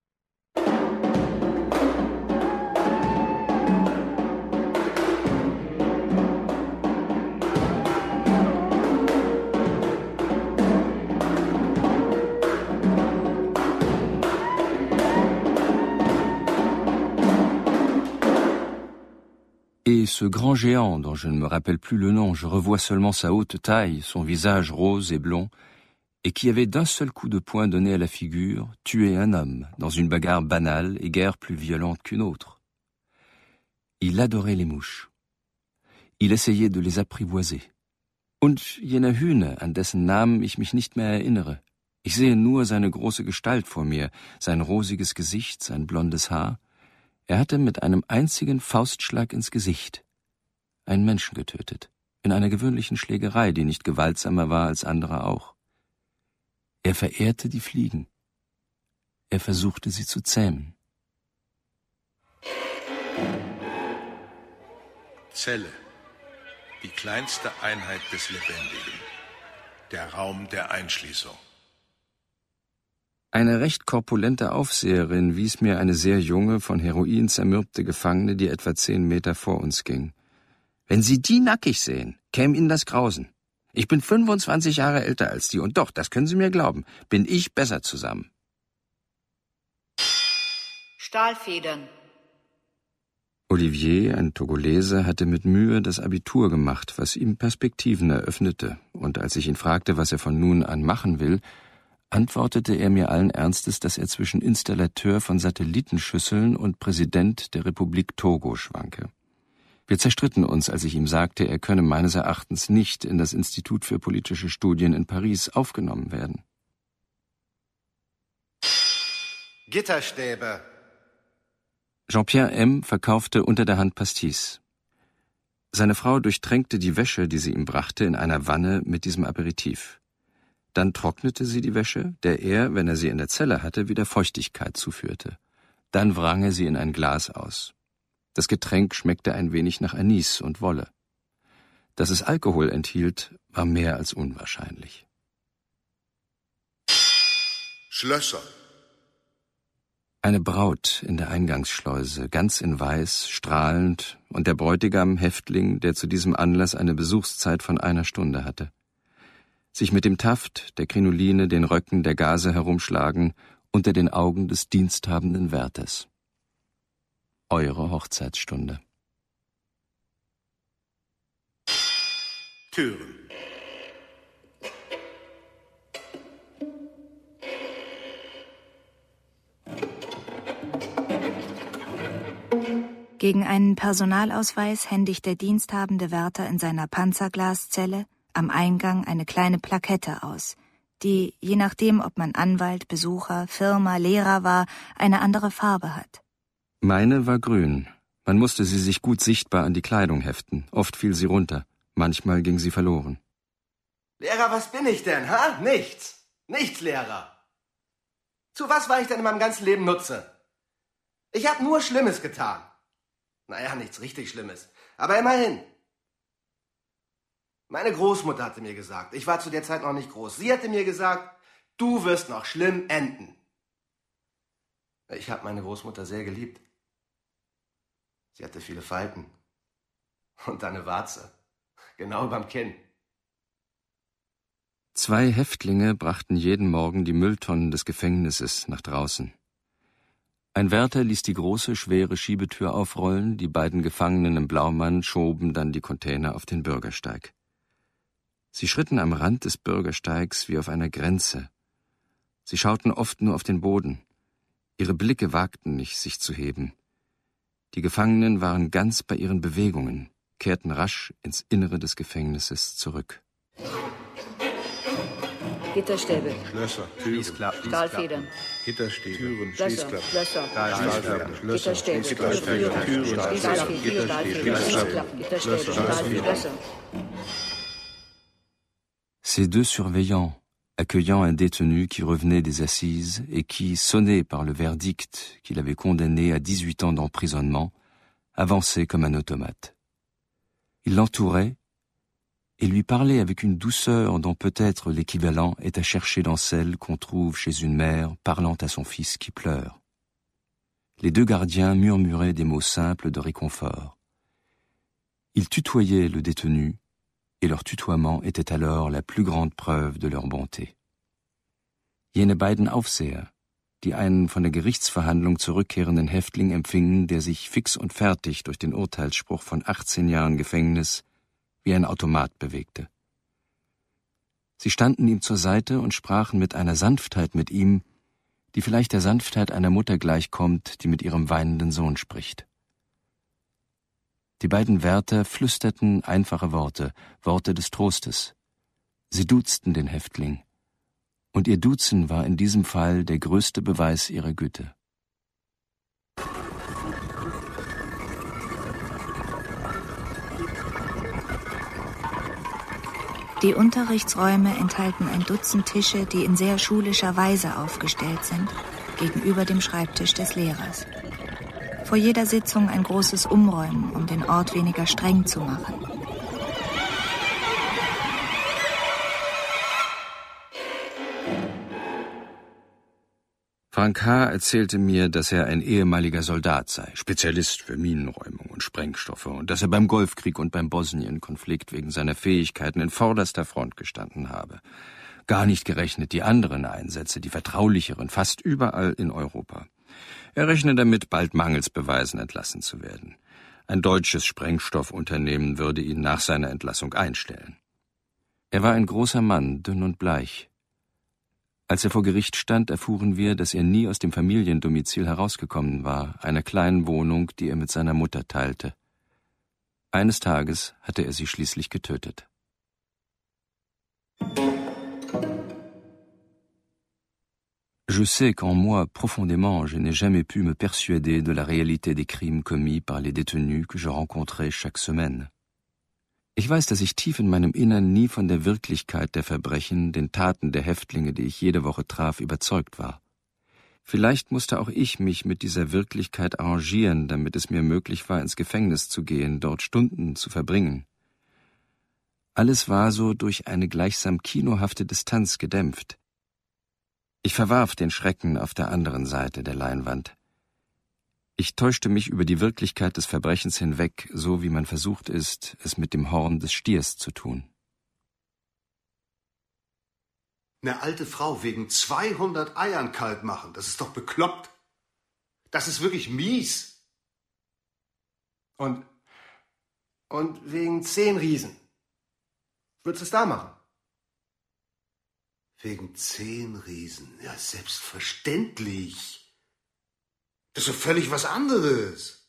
Et ce grand géant, dont je ne me rappelle plus le nom, je revois seulement sa haute taille, son visage rose et blond, et qui avait d'un seul coup de poing donné à la figure, tué un homme, dans une bagarre banale et guère plus violente qu'une autre. Il adorait les mouches. Il essayait de les apprivoiser. Und jener Hühner, an dessen Namen ich mich nicht mehr erinnere. Ich sehe nur seine große Gestalt vor mir, sein rosiges Gesicht, sein blondes Haar. Er hatte mit einem einzigen Faustschlag ins Gesicht einen Menschen getötet, in einer gewöhnlichen Schlägerei, die nicht gewaltsamer war als andere auch. Er verehrte die Fliegen. Er versuchte, sie zu zähmen. Zelle, die kleinste Einheit des Lebendigen, der Raum der Einschließung. Eine recht korpulente Aufseherin wies mir eine sehr junge, von Heroin zermürbte Gefangene, die etwa zehn Meter vor uns ging. Wenn Sie die nackig sehen, käme Ihnen das Grausen. Ich bin fünfundzwanzig Jahre älter als die und doch, das können Sie mir glauben, bin ich besser zusammen. Stahlfedern. Olivier, ein Togolese, hatte mit Mühe das Abitur gemacht, was ihm Perspektiven eröffnete. Und als ich ihn fragte, was er von nun an machen will, antwortete er mir allen Ernstes, dass er zwischen Installateur von Satellitenschüsseln und Präsident der Republik Togo schwanke. Wir zerstritten uns, als ich ihm sagte, er könne meines Erachtens nicht in das Institut für politische Studien in Paris aufgenommen werden. Gitterstäbe. Jean-Pierre M. verkaufte unter der Hand Pastis. Seine Frau durchtränkte die Wäsche, die sie ihm brachte, in einer Wanne mit diesem Aperitif. Dann trocknete sie die Wäsche, der er, wenn er sie in der Zelle hatte, wieder Feuchtigkeit zuführte. Dann wrang er sie in ein Glas aus. Das Getränk schmeckte ein wenig nach Anis und Wolle. Dass es Alkohol enthielt, war mehr als unwahrscheinlich. Schlösser. Eine Braut in der Eingangsschleuse, ganz in Weiß, strahlend, und der Bräutigam, Häftling, der zu diesem Anlass eine Besuchszeit von einer Stunde hatte. Sich mit dem Taft, der Krinoline, den Röcken, der Gaze herumschlagen, unter den Augen des diensthabenden Wärters. Eure Hochzeitsstunde. Türen. Gegen einen Personalausweis händigt der diensthabende Wärter in seiner Panzerglaszelle am Eingang eine kleine Plakette aus, die, je nachdem, ob man Anwalt, Besucher, Firma, Lehrer war, eine andere Farbe hat. Meine war grün. Man musste sie sich gut sichtbar an die Kleidung heften. Oft fiel sie runter. Manchmal ging sie verloren. Lehrer, was bin ich denn, ha? Nichts. Nichts, Lehrer. Zu was war ich denn in meinem ganzen Leben Nutze? Ich hab nur Schlimmes getan. Naja, nichts richtig Schlimmes. Aber immerhin. Meine Großmutter hatte mir gesagt, ich war zu der Zeit noch nicht groß, sie hatte mir gesagt, du wirst noch schlimm enden. Ich habe meine Großmutter sehr geliebt. Sie hatte viele Falten. Und eine Warze. Genau überm Kinn. Zwei Häftlinge brachten jeden Morgen die Mülltonnen des Gefängnisses nach draußen. Ein Wärter ließ die große, schwere Schiebetür aufrollen, die beiden Gefangenen im Blaumann schoben dann die Container auf den Bürgersteig. Sie schritten am Rand des Bürgersteigs wie auf einer Grenze. Sie schauten oft nur auf den Boden. Ihre Blicke wagten nicht, sich zu heben. Die Gefangenen waren ganz bei ihren Bewegungen, kehrten rasch ins Innere des Gefängnisses zurück. Gitterstäbe. Schlösser. Schließklappen. Stahlfedern. Gitterstäbe. Türen. Schlösser. Schließklappen. Schlösser. Stahlfedern. Schlösser. Gitterstäbe. Gitterstäbe. Türen. Stahlfedern. Stahlfedern. Schließklappen. Gitterstäbe. Schlösser. Ces deux surveillants, accueillant un détenu qui revenait des assises et qui, sonné par le verdict qu'il avait condamné à dix-huit ans d'emprisonnement, avançaient comme un automate. Ils l'entouraient et lui parlaient avec une douceur dont peut-être l'équivalent est à chercher dans celle qu'on trouve chez une mère parlant à son fils qui pleure. Les deux gardiens murmuraient des mots simples de réconfort. Ils tutoyaient le détenu, et leur tutoiement était alors la plus grande preuve de leur bonté. Jene beiden Aufseher, die einen von der Gerichtsverhandlung zurückkehrenden Häftling empfingen, der sich fix und fertig durch den Urteilsspruch von achtzehn Jahren Gefängnis wie ein Automat bewegte. Sie standen ihm zur Seite und sprachen mit einer Sanftheit mit ihm, die vielleicht der Sanftheit einer Mutter gleichkommt, die mit ihrem weinenden Sohn spricht. Die beiden Wärter flüsterten einfache Worte, Worte des Trostes. Sie duzten den Häftling, und ihr Duzen war in diesem Fall der größte Beweis ihrer Güte. Die Unterrichtsräume enthalten ein Dutzend Tische, die in sehr schulischer Weise aufgestellt sind, gegenüber dem Schreibtisch des Lehrers. Vor jeder Sitzung ein großes Umräumen, um den Ort weniger streng zu machen. Frank H. erzählte mir, dass er ein ehemaliger Soldat sei, Spezialist für Minenräumung und Sprengstoffe, und dass er beim Golfkrieg und beim Bosnien-Konflikt wegen seiner Fähigkeiten in vorderster Front gestanden habe. Gar nicht gerechnet die anderen Einsätze, die vertraulicheren, fast überall in Europa. Er rechne damit, bald mangels Beweisen entlassen zu werden. Ein deutsches Sprengstoffunternehmen würde ihn nach seiner Entlassung einstellen. Er war ein großer Mann, dünn und bleich. Als er vor Gericht stand, erfuhren wir, dass er nie aus dem Familiendomizil herausgekommen war, einer kleinen Wohnung, die er mit seiner Mutter teilte. Eines Tages hatte er sie schließlich getötet. Je sais qu'en moi, profondément, je n'ai jamais pu me persuader de la réalité des crimes commis par les détenus que je rencontrais chaque semaine. Ich weiß, dass ich tief in meinem Innern nie von der Wirklichkeit der Verbrechen, den Taten der Häftlinge, die ich jede Woche traf, überzeugt war. Vielleicht musste auch ich mich mit dieser Wirklichkeit arrangieren, damit es mir möglich war, ins Gefängnis zu gehen, dort Stunden zu verbringen. Alles war so durch eine gleichsam kinohafte Distanz gedämpft. Ich verwarf den Schrecken auf der anderen Seite der Leinwand. Ich täuschte mich über die Wirklichkeit des Verbrechens hinweg, so wie man versucht ist, es mit dem Horn des Stiers zu tun. Eine alte Frau wegen zweihundert Eiern kalt machen, das ist doch bekloppt. Das ist wirklich mies. Und, und wegen zehn Riesen. Würdest du es da machen? Wegen zehn Riesen, ja selbstverständlich. Das ist doch völlig was anderes.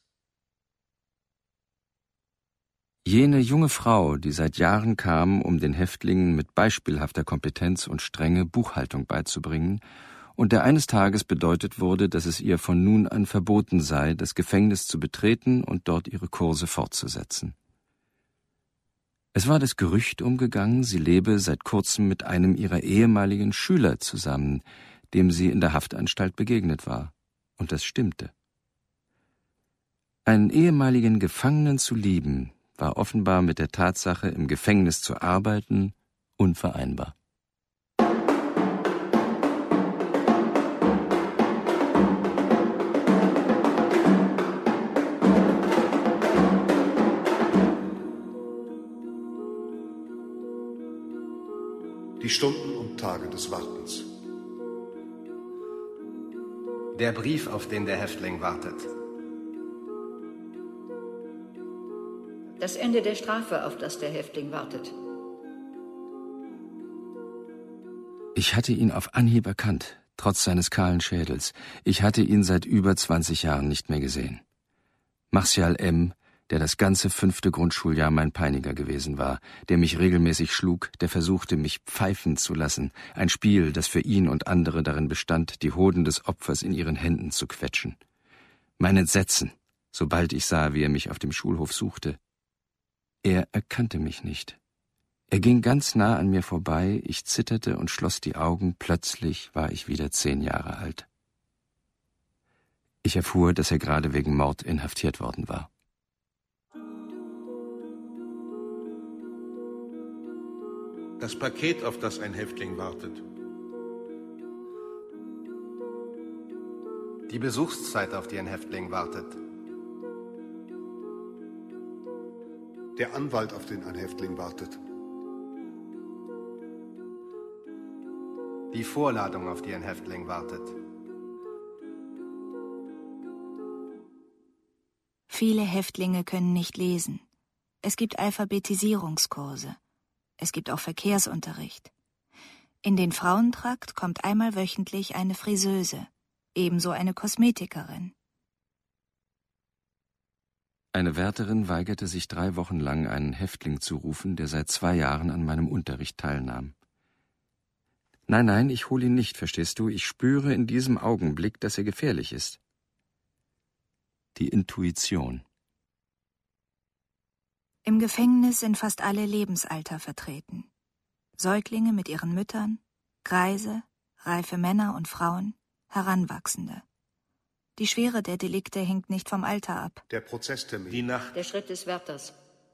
Jene junge Frau, die seit Jahren kam, um den Häftlingen mit beispielhafter Kompetenz und Strenge Buchhaltung beizubringen, und der eines Tages bedeutet wurde, dass es ihr von nun an verboten sei, das Gefängnis zu betreten und dort ihre Kurse fortzusetzen. Es war das Gerücht umgegangen, sie lebe seit kurzem mit einem ihrer ehemaligen Schüler zusammen, dem sie in der Haftanstalt begegnet war. Und das stimmte. Einen ehemaligen Gefangenen zu lieben, war offenbar mit der Tatsache, im Gefängnis zu arbeiten, unvereinbar. Die Stunden und Tage des Wartens. Der Brief, auf den der Häftling wartet. Das Ende der Strafe, auf das der Häftling wartet. Ich hatte ihn auf Anhieb erkannt, trotz seines kahlen Schädels. Ich hatte ihn seit über zwanzig Jahren nicht mehr gesehen. Martial M., der das ganze fünfte Grundschuljahr mein Peiniger gewesen war, der mich regelmäßig schlug, der versuchte, mich pfeifen zu lassen, ein Spiel, das für ihn und andere darin bestand, die Hoden des Opfers in ihren Händen zu quetschen. Mein Entsetzen, sobald ich sah, wie er mich auf dem Schulhof suchte. Er erkannte mich nicht. Er ging ganz nah an mir vorbei, ich zitterte und schloss die Augen, plötzlich war ich wieder zehn Jahre alt. Ich erfuhr, dass er gerade wegen Mord inhaftiert worden war. Das Paket, auf das ein Häftling wartet. Die Besuchszeit, auf die ein Häftling wartet. Der Anwalt, auf den ein Häftling wartet. Die Vorladung, auf die ein Häftling wartet. Viele Häftlinge können nicht lesen. Es gibt Alphabetisierungskurse. Es gibt auch Verkehrsunterricht. In den Frauentrakt kommt einmal wöchentlich eine Friseuse, ebenso eine Kosmetikerin. Eine Wärterin weigerte sich drei Wochen lang, einen Häftling zu rufen, der seit zwei Jahren an meinem Unterricht teilnahm. Nein, nein, ich hole ihn nicht, verstehst du? Ich spüre in diesem Augenblick, dass er gefährlich ist. Die Intuition. Im Gefängnis sind fast alle Lebensalter vertreten. Säuglinge mit ihren Müttern, Greise, reife Männer und Frauen, Heranwachsende. Die Schwere der Delikte hängt nicht vom Alter ab. Der Prozesstermin. Die Nacht. Der Schritt des Wärters.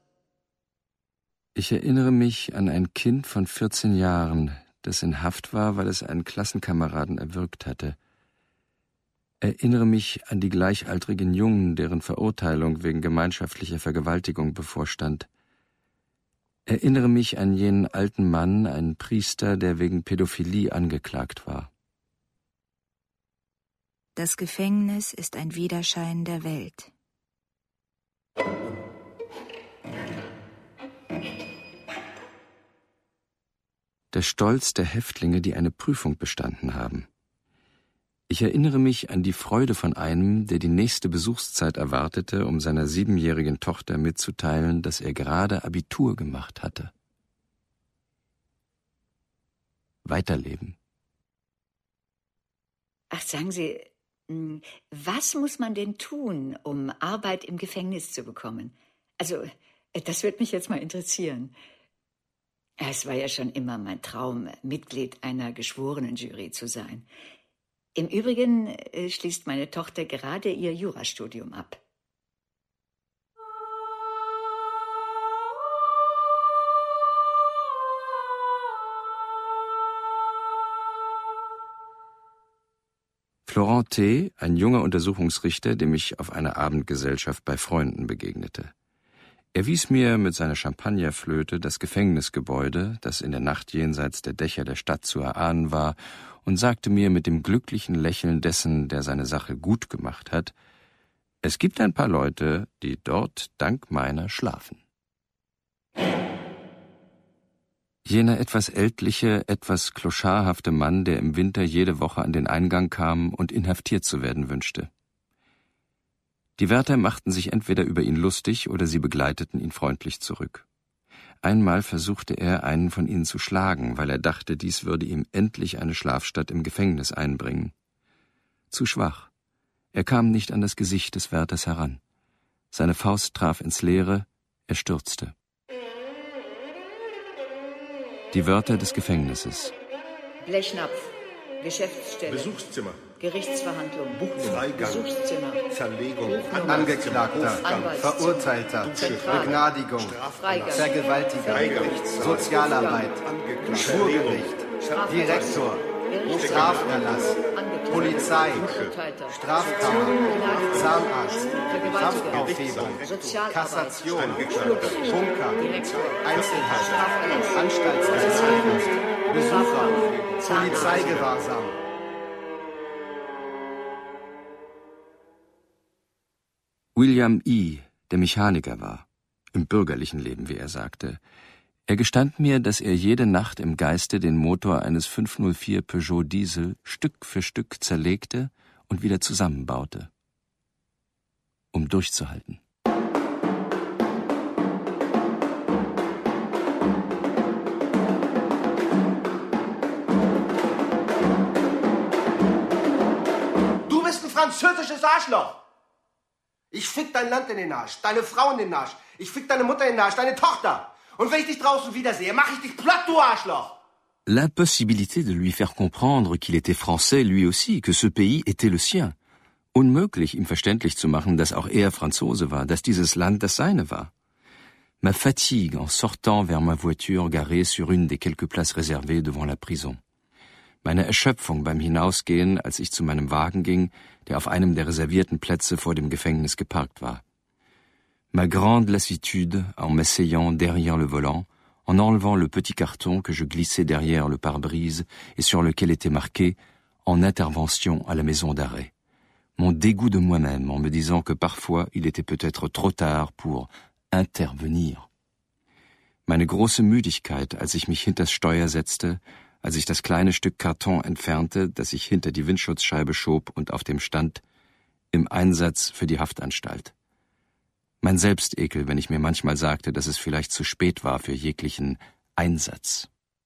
Ich erinnere mich an ein Kind von vierzehn Jahren, das in Haft war, weil es einen Klassenkameraden erwürgt hatte. Erinnere mich an die gleichaltrigen Jungen, deren Verurteilung wegen gemeinschaftlicher Vergewaltigung bevorstand. Erinnere mich an jenen alten Mann, einen Priester, der wegen Pädophilie angeklagt war. Das Gefängnis ist ein Widerschein der Welt. Der Stolz der Häftlinge, die eine Prüfung bestanden haben. Ich erinnere mich an die Freude von einem, der die nächste Besuchszeit erwartete, um seiner siebenjährigen Tochter mitzuteilen, dass er gerade Abitur gemacht hatte. Weiterleben. Ach, sagen Sie, was muss man denn tun, um Arbeit im Gefängnis zu bekommen? Also, das würde mich jetzt mal interessieren. Es war ja schon immer mein Traum, Mitglied einer Geschworenenjury zu sein. Im Übrigen äh, schließt meine Tochter gerade ihr Jurastudium ab. Florent T., ein junger Untersuchungsrichter, dem ich auf einer Abendgesellschaft bei Freunden begegnete. Er wies mir mit seiner Champagnerflöte das Gefängnisgebäude, das in der Nacht jenseits der Dächer der Stadt zu erahnen war, und sagte mir mit dem glücklichen Lächeln dessen, der seine Sache gut gemacht hat: Es gibt ein paar Leute, die dort dank meiner schlafen. Jener etwas ältliche, etwas kloscharhafte Mann, der im Winter jede Woche an den Eingang kam und inhaftiert zu werden wünschte. Die Wärter machten sich entweder über ihn lustig oder sie begleiteten ihn freundlich zurück. Einmal versuchte er, einen von ihnen zu schlagen, weil er dachte, dies würde ihm endlich eine Schlafstatt im Gefängnis einbringen. Zu schwach. Er kam nicht an das Gesicht des Wärters heran. Seine Faust traf ins Leere, er stürzte. Die Wörter des Gefängnisses. Blechnapf, Geschäftsstelle, Besuchszimmer, Gerichtsverhandlung, Freigang, Besuchszimmer, Zerlegung, Angeklagter, Anwalt, Verurteilter, Zentrale, Begnadigung, Freigang, Vergewaltiger, Freigang, Sozialarbeit, Schwurgericht, Direktor, Straferlass, Polizei, Strafkammer, Zahnarzt, Haftaufhebung, Kassation, Bunker, Einzelhaft, Anstaltseinrichtung, Besucher, Polizeigewahrsam. William E., der Mechaniker war, im bürgerlichen Leben, wie er sagte. Er gestand mir, dass er jede Nacht im Geiste den Motor eines fünf null vier Peugeot Diesel Stück für Stück zerlegte und wieder zusammenbaute, um durchzuhalten. Du bist ein französisches Arschloch! Ich fick dein Land in den Arsch, deine Frau in den Arsch, ich fick deine Mutter in den Arsch, deine Tochter! Und wenn ich dich draußen wiedersehe, mach ich dich platt, du Arschloch! L'impossibilité de lui faire comprendre qu'il était français lui aussi, que ce pays était le sien. Unmöglich, ihm verständlich zu machen, dass auch er Franzose war, dass dieses Land das seine war. Ma fatigue en sortant vers ma voiture garée sur une des quelques places réservées devant la prison. Meine Erschöpfung beim Hinausgehen, als ich zu meinem Wagen ging, der auf einem der reservierten Plätze vor dem Gefängnis geparkt war. Ma grande lassitude en m'asseyant derrière le volant, en enlevant le petit carton que je glissais derrière le pare-brise et sur lequel était marqué « En intervention à la maison d'arrêt ». Mon dégoût de moi-même en me disant que parfois il était peut-être trop tard pour intervenir. Meine große Müdigkeit, als ich mich hinters Steuer setzte, als ich das kleine Stück Karton entfernte, das ich hinter die Windschutzscheibe schob und auf dem stand, im Einsatz für die Haftanstalt. Mein Selbstekel, wenn ich mir manchmal sagte, dass es vielleicht zu spät war für jeglichen Einsatz.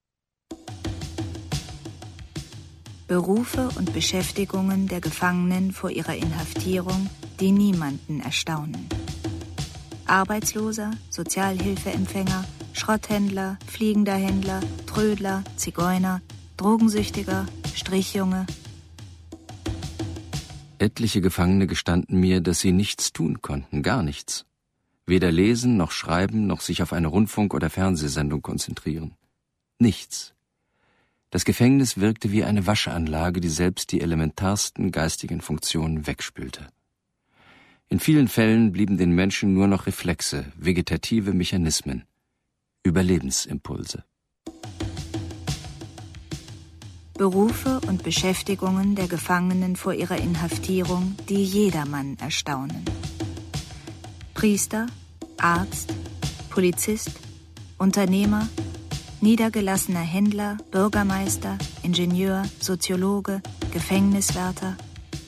Berufe und Beschäftigungen der Gefangenen vor ihrer Inhaftierung, die niemanden erstaunen. Arbeitsloser, Sozialhilfeempfänger, Schrotthändler, fliegender Händler, Trödler, Zigeuner, Drogensüchtiger, Strichjunge. Etliche Gefangene gestanden mir, dass sie nichts tun konnten, gar nichts. Weder lesen, noch schreiben, noch sich auf eine Rundfunk- oder Fernsehsendung konzentrieren. Nichts. Das Gefängnis wirkte wie eine Waschanlage, die selbst die elementarsten geistigen Funktionen wegspülte. In vielen Fällen blieben den Menschen nur noch Reflexe, vegetative Mechanismen, Überlebensimpulse. Berufe und Beschäftigungen der Gefangenen vor ihrer Inhaftierung, die jedermann erstaunen. Priester, Arzt, Polizist, Unternehmer, niedergelassener Händler, Bürgermeister, Ingenieur, Soziologe, Gefängniswärter.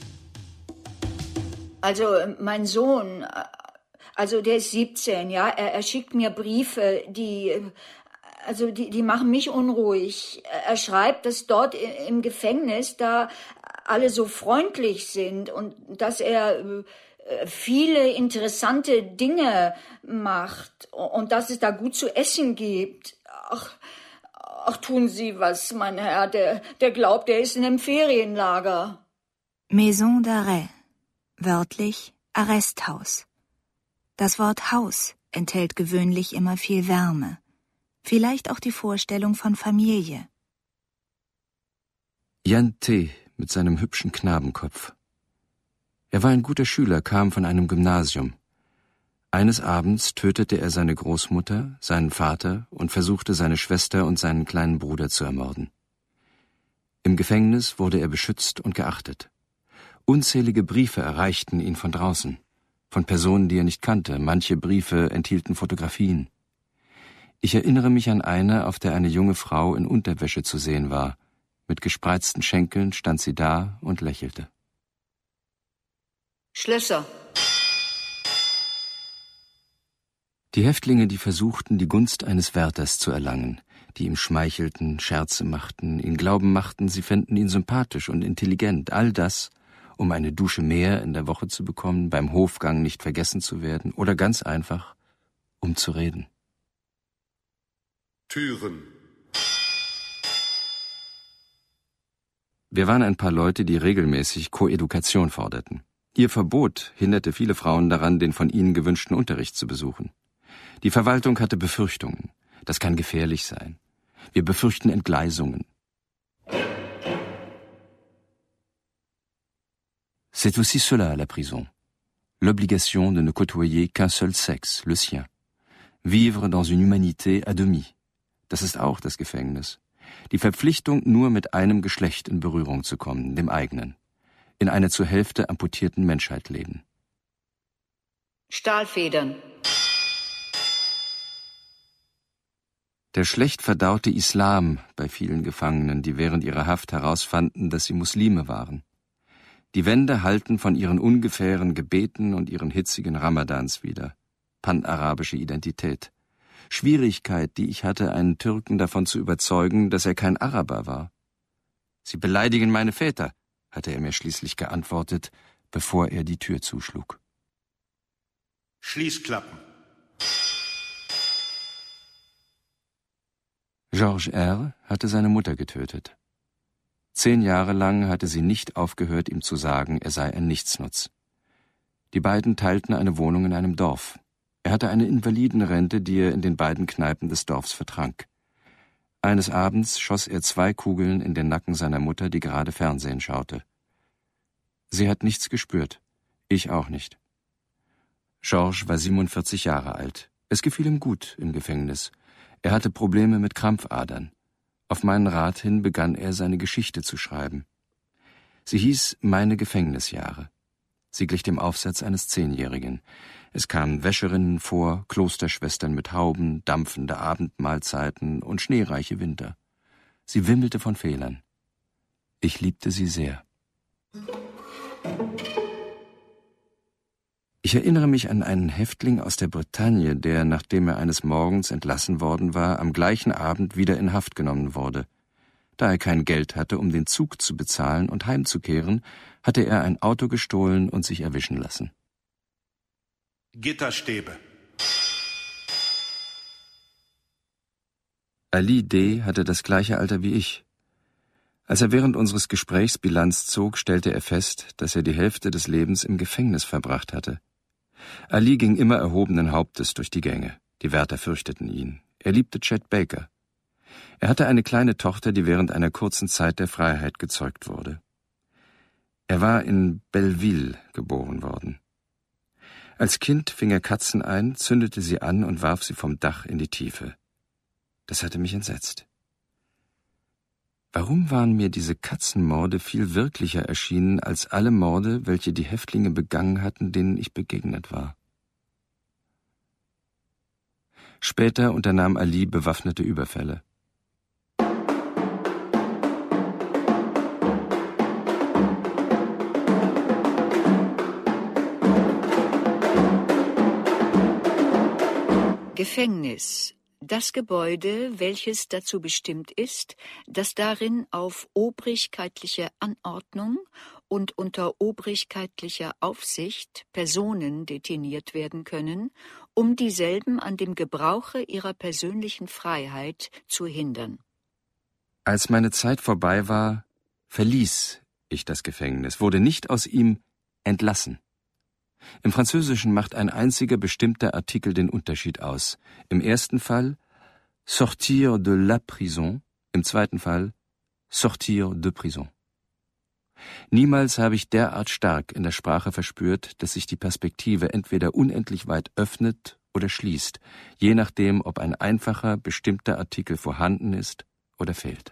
Also mein Sohn, also der ist siebzehn, ja, er, er schickt mir Briefe, die, also die, die machen mich unruhig. Er schreibt, dass dort im Gefängnis da alle so freundlich sind und dass er viele interessante Dinge macht und dass es da gut zu essen gibt. Ach, ach tun Sie was, mein Herr, der, der glaubt, er ist in einem Ferienlager. Maison d'arrêt, wörtlich Arresthaus. Das Wort Haus enthält gewöhnlich immer viel Wärme. Vielleicht auch die Vorstellung von Familie. Jan T., mit seinem hübschen Knabenkopf. Er war ein guter Schüler, kam von einem Gymnasium. Eines Abends tötete er seine Großmutter, seinen Vater und versuchte, seine Schwester und seinen kleinen Bruder zu ermorden. Im Gefängnis wurde er beschützt und geachtet. Unzählige Briefe erreichten ihn von draußen, von Personen, die er nicht kannte. Manche Briefe enthielten Fotografien. Ich erinnere mich an eine, auf der eine junge Frau in Unterwäsche zu sehen war. Mit gespreizten Schenkeln stand sie da und lächelte. Schlösser. Die Häftlinge, die versuchten, die Gunst eines Wärters zu erlangen, die ihm schmeichelten, Scherze machten, ihn glauben machten, sie fänden ihn sympathisch und intelligent, all das, um eine Dusche mehr in der Woche zu bekommen, beim Hofgang nicht vergessen zu werden oder ganz einfach, um zu reden. Türen. Wir waren ein paar Leute, die regelmäßig Koedukation forderten. Ihr Verbot hinderte viele Frauen daran, den von ihnen gewünschten Unterricht zu besuchen. Die Verwaltung hatte Befürchtungen. Das kann gefährlich sein. Wir befürchten Entgleisungen. C'est aussi cela, la prison. L'obligation de ne côtoyer qu'un seul sexe, le sien. Vivre dans une humanité à demi. Das ist auch das Gefängnis. Die Verpflichtung, nur mit einem Geschlecht in Berührung zu kommen, dem eigenen. In einer zur Hälfte amputierten Menschheit leben. Stahlfedern. Der schlecht verdaute Islam bei vielen Gefangenen, die während ihrer Haft herausfanden, dass sie Muslime waren. Die Wände hallten von ihren ungefähren Gebeten und ihren hitzigen Ramadans wieder. Panarabische Identität. Schwierigkeit, die ich hatte, einen Türken davon zu überzeugen, dass er kein Araber war. »Sie beleidigen meine Väter«, hatte er mir schließlich geantwortet, bevor er die Tür zuschlug. Schließklappen. Georges R. hatte seine Mutter getötet. Zehn Jahre lang hatte sie nicht aufgehört, ihm zu sagen, er sei ein Nichtsnutz. Die beiden teilten eine Wohnung in einem Dorf. Er hatte eine Invalidenrente, die er in den beiden Kneipen des Dorfs vertrank. Eines Abends schoss er zwei Kugeln in den Nacken seiner Mutter, die gerade Fernsehen schaute. Sie hat nichts gespürt, ich auch nicht. Georges war siebenundvierzig Jahre alt. Es gefiel ihm gut im Gefängnis. Er hatte Probleme mit Krampfadern. Auf meinen Rat hin begann er, seine Geschichte zu schreiben. Sie hieß »Meine Gefängnisjahre«. Sie glich dem Aufsatz eines Zehnjährigen. Es kamen Wäscherinnen vor, Klosterschwestern mit Hauben, dampfende Abendmahlzeiten und schneereiche Winter. Sie wimmelte von Fehlern. Ich liebte sie sehr. Ich erinnere mich an einen Häftling aus der Bretagne, der, nachdem er eines Morgens entlassen worden war, am gleichen Abend wieder in Haft genommen wurde. Da er kein Geld hatte, um den Zug zu bezahlen und heimzukehren, hatte er ein Auto gestohlen und sich erwischen lassen. Gitterstäbe. Ali D. hatte das gleiche Alter wie ich. Als er während unseres Gesprächs Bilanz zog, stellte er fest, dass er die Hälfte des Lebens im Gefängnis verbracht hatte. Ali ging immer erhobenen Hauptes durch die Gänge. Die Wärter fürchteten ihn. Er liebte Chet Baker. Er hatte eine kleine Tochter, die während einer kurzen Zeit der Freiheit gezeugt wurde. Er war in Belleville geboren worden. Als Kind fing er Katzen ein, zündete sie an und warf sie vom Dach in die Tiefe. Das hatte mich entsetzt. Warum waren mir diese Katzenmorde viel wirklicher erschienen als alle Morde, welche die Häftlinge begangen hatten, denen ich begegnet war? Später unternahm Ali bewaffnete Überfälle. Gefängnis. Das Gebäude, welches dazu bestimmt ist, dass darin auf obrigkeitliche Anordnung und unter obrigkeitlicher Aufsicht Personen deteniert werden können, um dieselben an dem Gebrauche ihrer persönlichen Freiheit zu hindern. Als meine Zeit vorbei war, verließ ich das Gefängnis, wurde nicht aus ihm entlassen. Im Französischen macht ein einziger bestimmter Artikel den Unterschied aus. Im ersten Fall sortir de la prison, im zweiten Fall sortir de prison. Niemals habe ich derart stark in der Sprache verspürt, dass sich die Perspektive entweder unendlich weit öffnet oder schließt, je nachdem, ob ein einfacher, bestimmter Artikel vorhanden ist oder fehlt.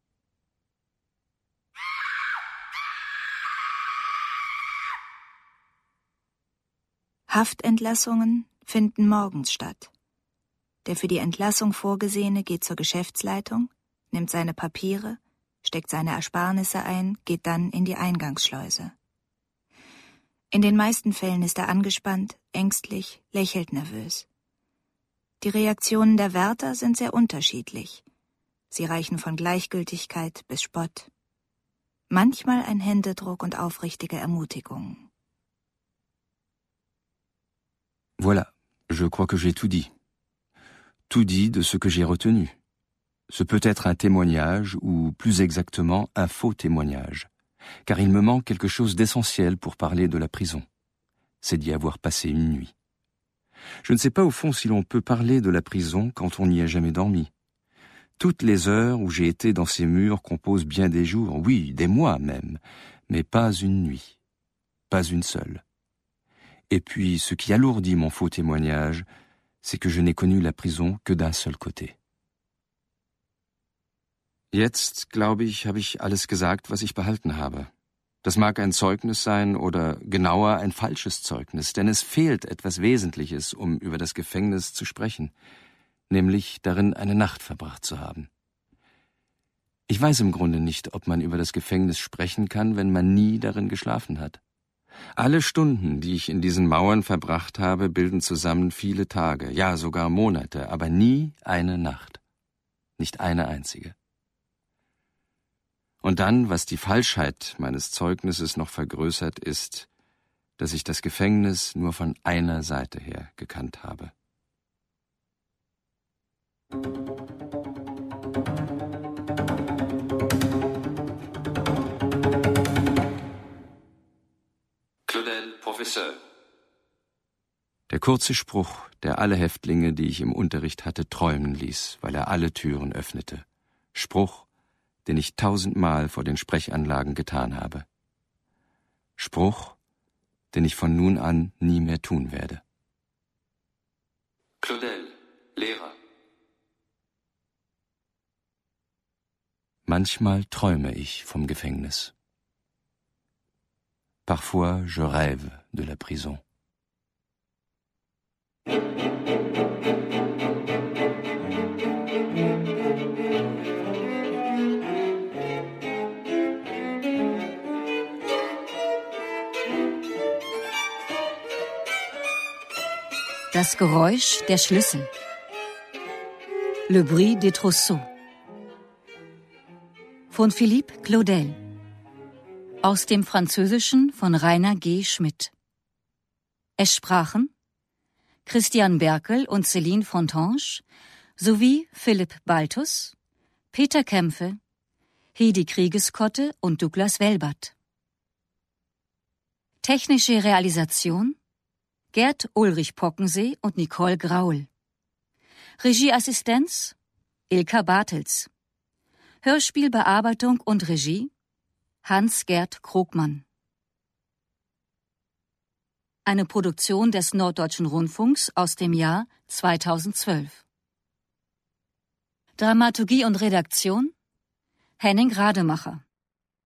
Haftentlassungen finden morgens statt. Der für die Entlassung Vorgesehene geht zur Geschäftsleitung, nimmt seine Papiere, steckt seine Ersparnisse ein, geht dann in die Eingangsschleuse. In den meisten Fällen ist er angespannt, ängstlich, lächelt nervös. Die Reaktionen der Wärter sind sehr unterschiedlich. Sie reichen von Gleichgültigkeit bis Spott. Manchmal ein Händedruck und aufrichtige Ermutigung. Voilà, je crois que j'ai tout dit. Tout dit de ce que j'ai retenu. Ce peut être un témoignage, ou plus exactement un faux témoignage, car il me manque quelque chose d'essentiel pour parler de la prison. C'est d'y avoir passé une nuit. Je ne sais pas au fond si l'on peut parler de la prison quand on n'y a jamais dormi. Toutes les heures où j'ai été dans ces murs composent bien des jours, oui, des mois même, mais pas une nuit, pas une seule. Et puis, ce qui alourdit mon faux témoignage, c'est que je n'ai connu la prison que d'un seul côté. Jetzt, glaube ich, habe ich alles gesagt, was ich behalten habe. Das mag ein Zeugnis sein oder genauer ein falsches Zeugnis, denn es fehlt etwas Wesentliches, um über das Gefängnis zu sprechen, nämlich darin eine Nacht verbracht zu haben. Ich weiß im Grunde nicht, ob man über das Gefängnis sprechen kann, wenn man nie darin geschlafen hat. Alle Stunden, die ich in diesen Mauern verbracht habe, bilden zusammen viele Tage, ja sogar Monate, aber nie eine Nacht. Nicht eine einzige. Und dann, was die Falschheit meines Zeugnisses noch vergrößert, ist, dass ich das Gefängnis nur von einer Seite her gekannt habe. Claudel, Professeur. Der kurze Spruch, der alle Häftlinge, die ich im Unterricht hatte, träumen ließ, weil er alle Türen öffnete. Spruch, den ich tausendmal vor den Sprechanlagen getan habe. Spruch, den ich von nun an nie mehr tun werde. Claudel, Lehrer. Manchmal träume ich vom Gefängnis. Parfois je rêve de la prison. Das Geräusch der Schlüssel. Le bruit des trousseaux. Von Philippe Claudel. Aus dem Französischen von Rainer G. Schmidt. Es sprachen Christian Berkel und Céline Fontange sowie Philipp Baltus, Peter Kämpfe, Hedi Kriegeskotte und Douglas Welbert. Technische Realisation Gerd Ulrich Pockensee und Nicole Graul. Regieassistenz Ilka Bartels. Hörspielbearbeitung und Regie Hans-Gerd Krogmann. Eine Produktion des Norddeutschen Rundfunks aus dem Jahr zweitausendzwölf. Dramaturgie und Redaktion Henning Rademacher.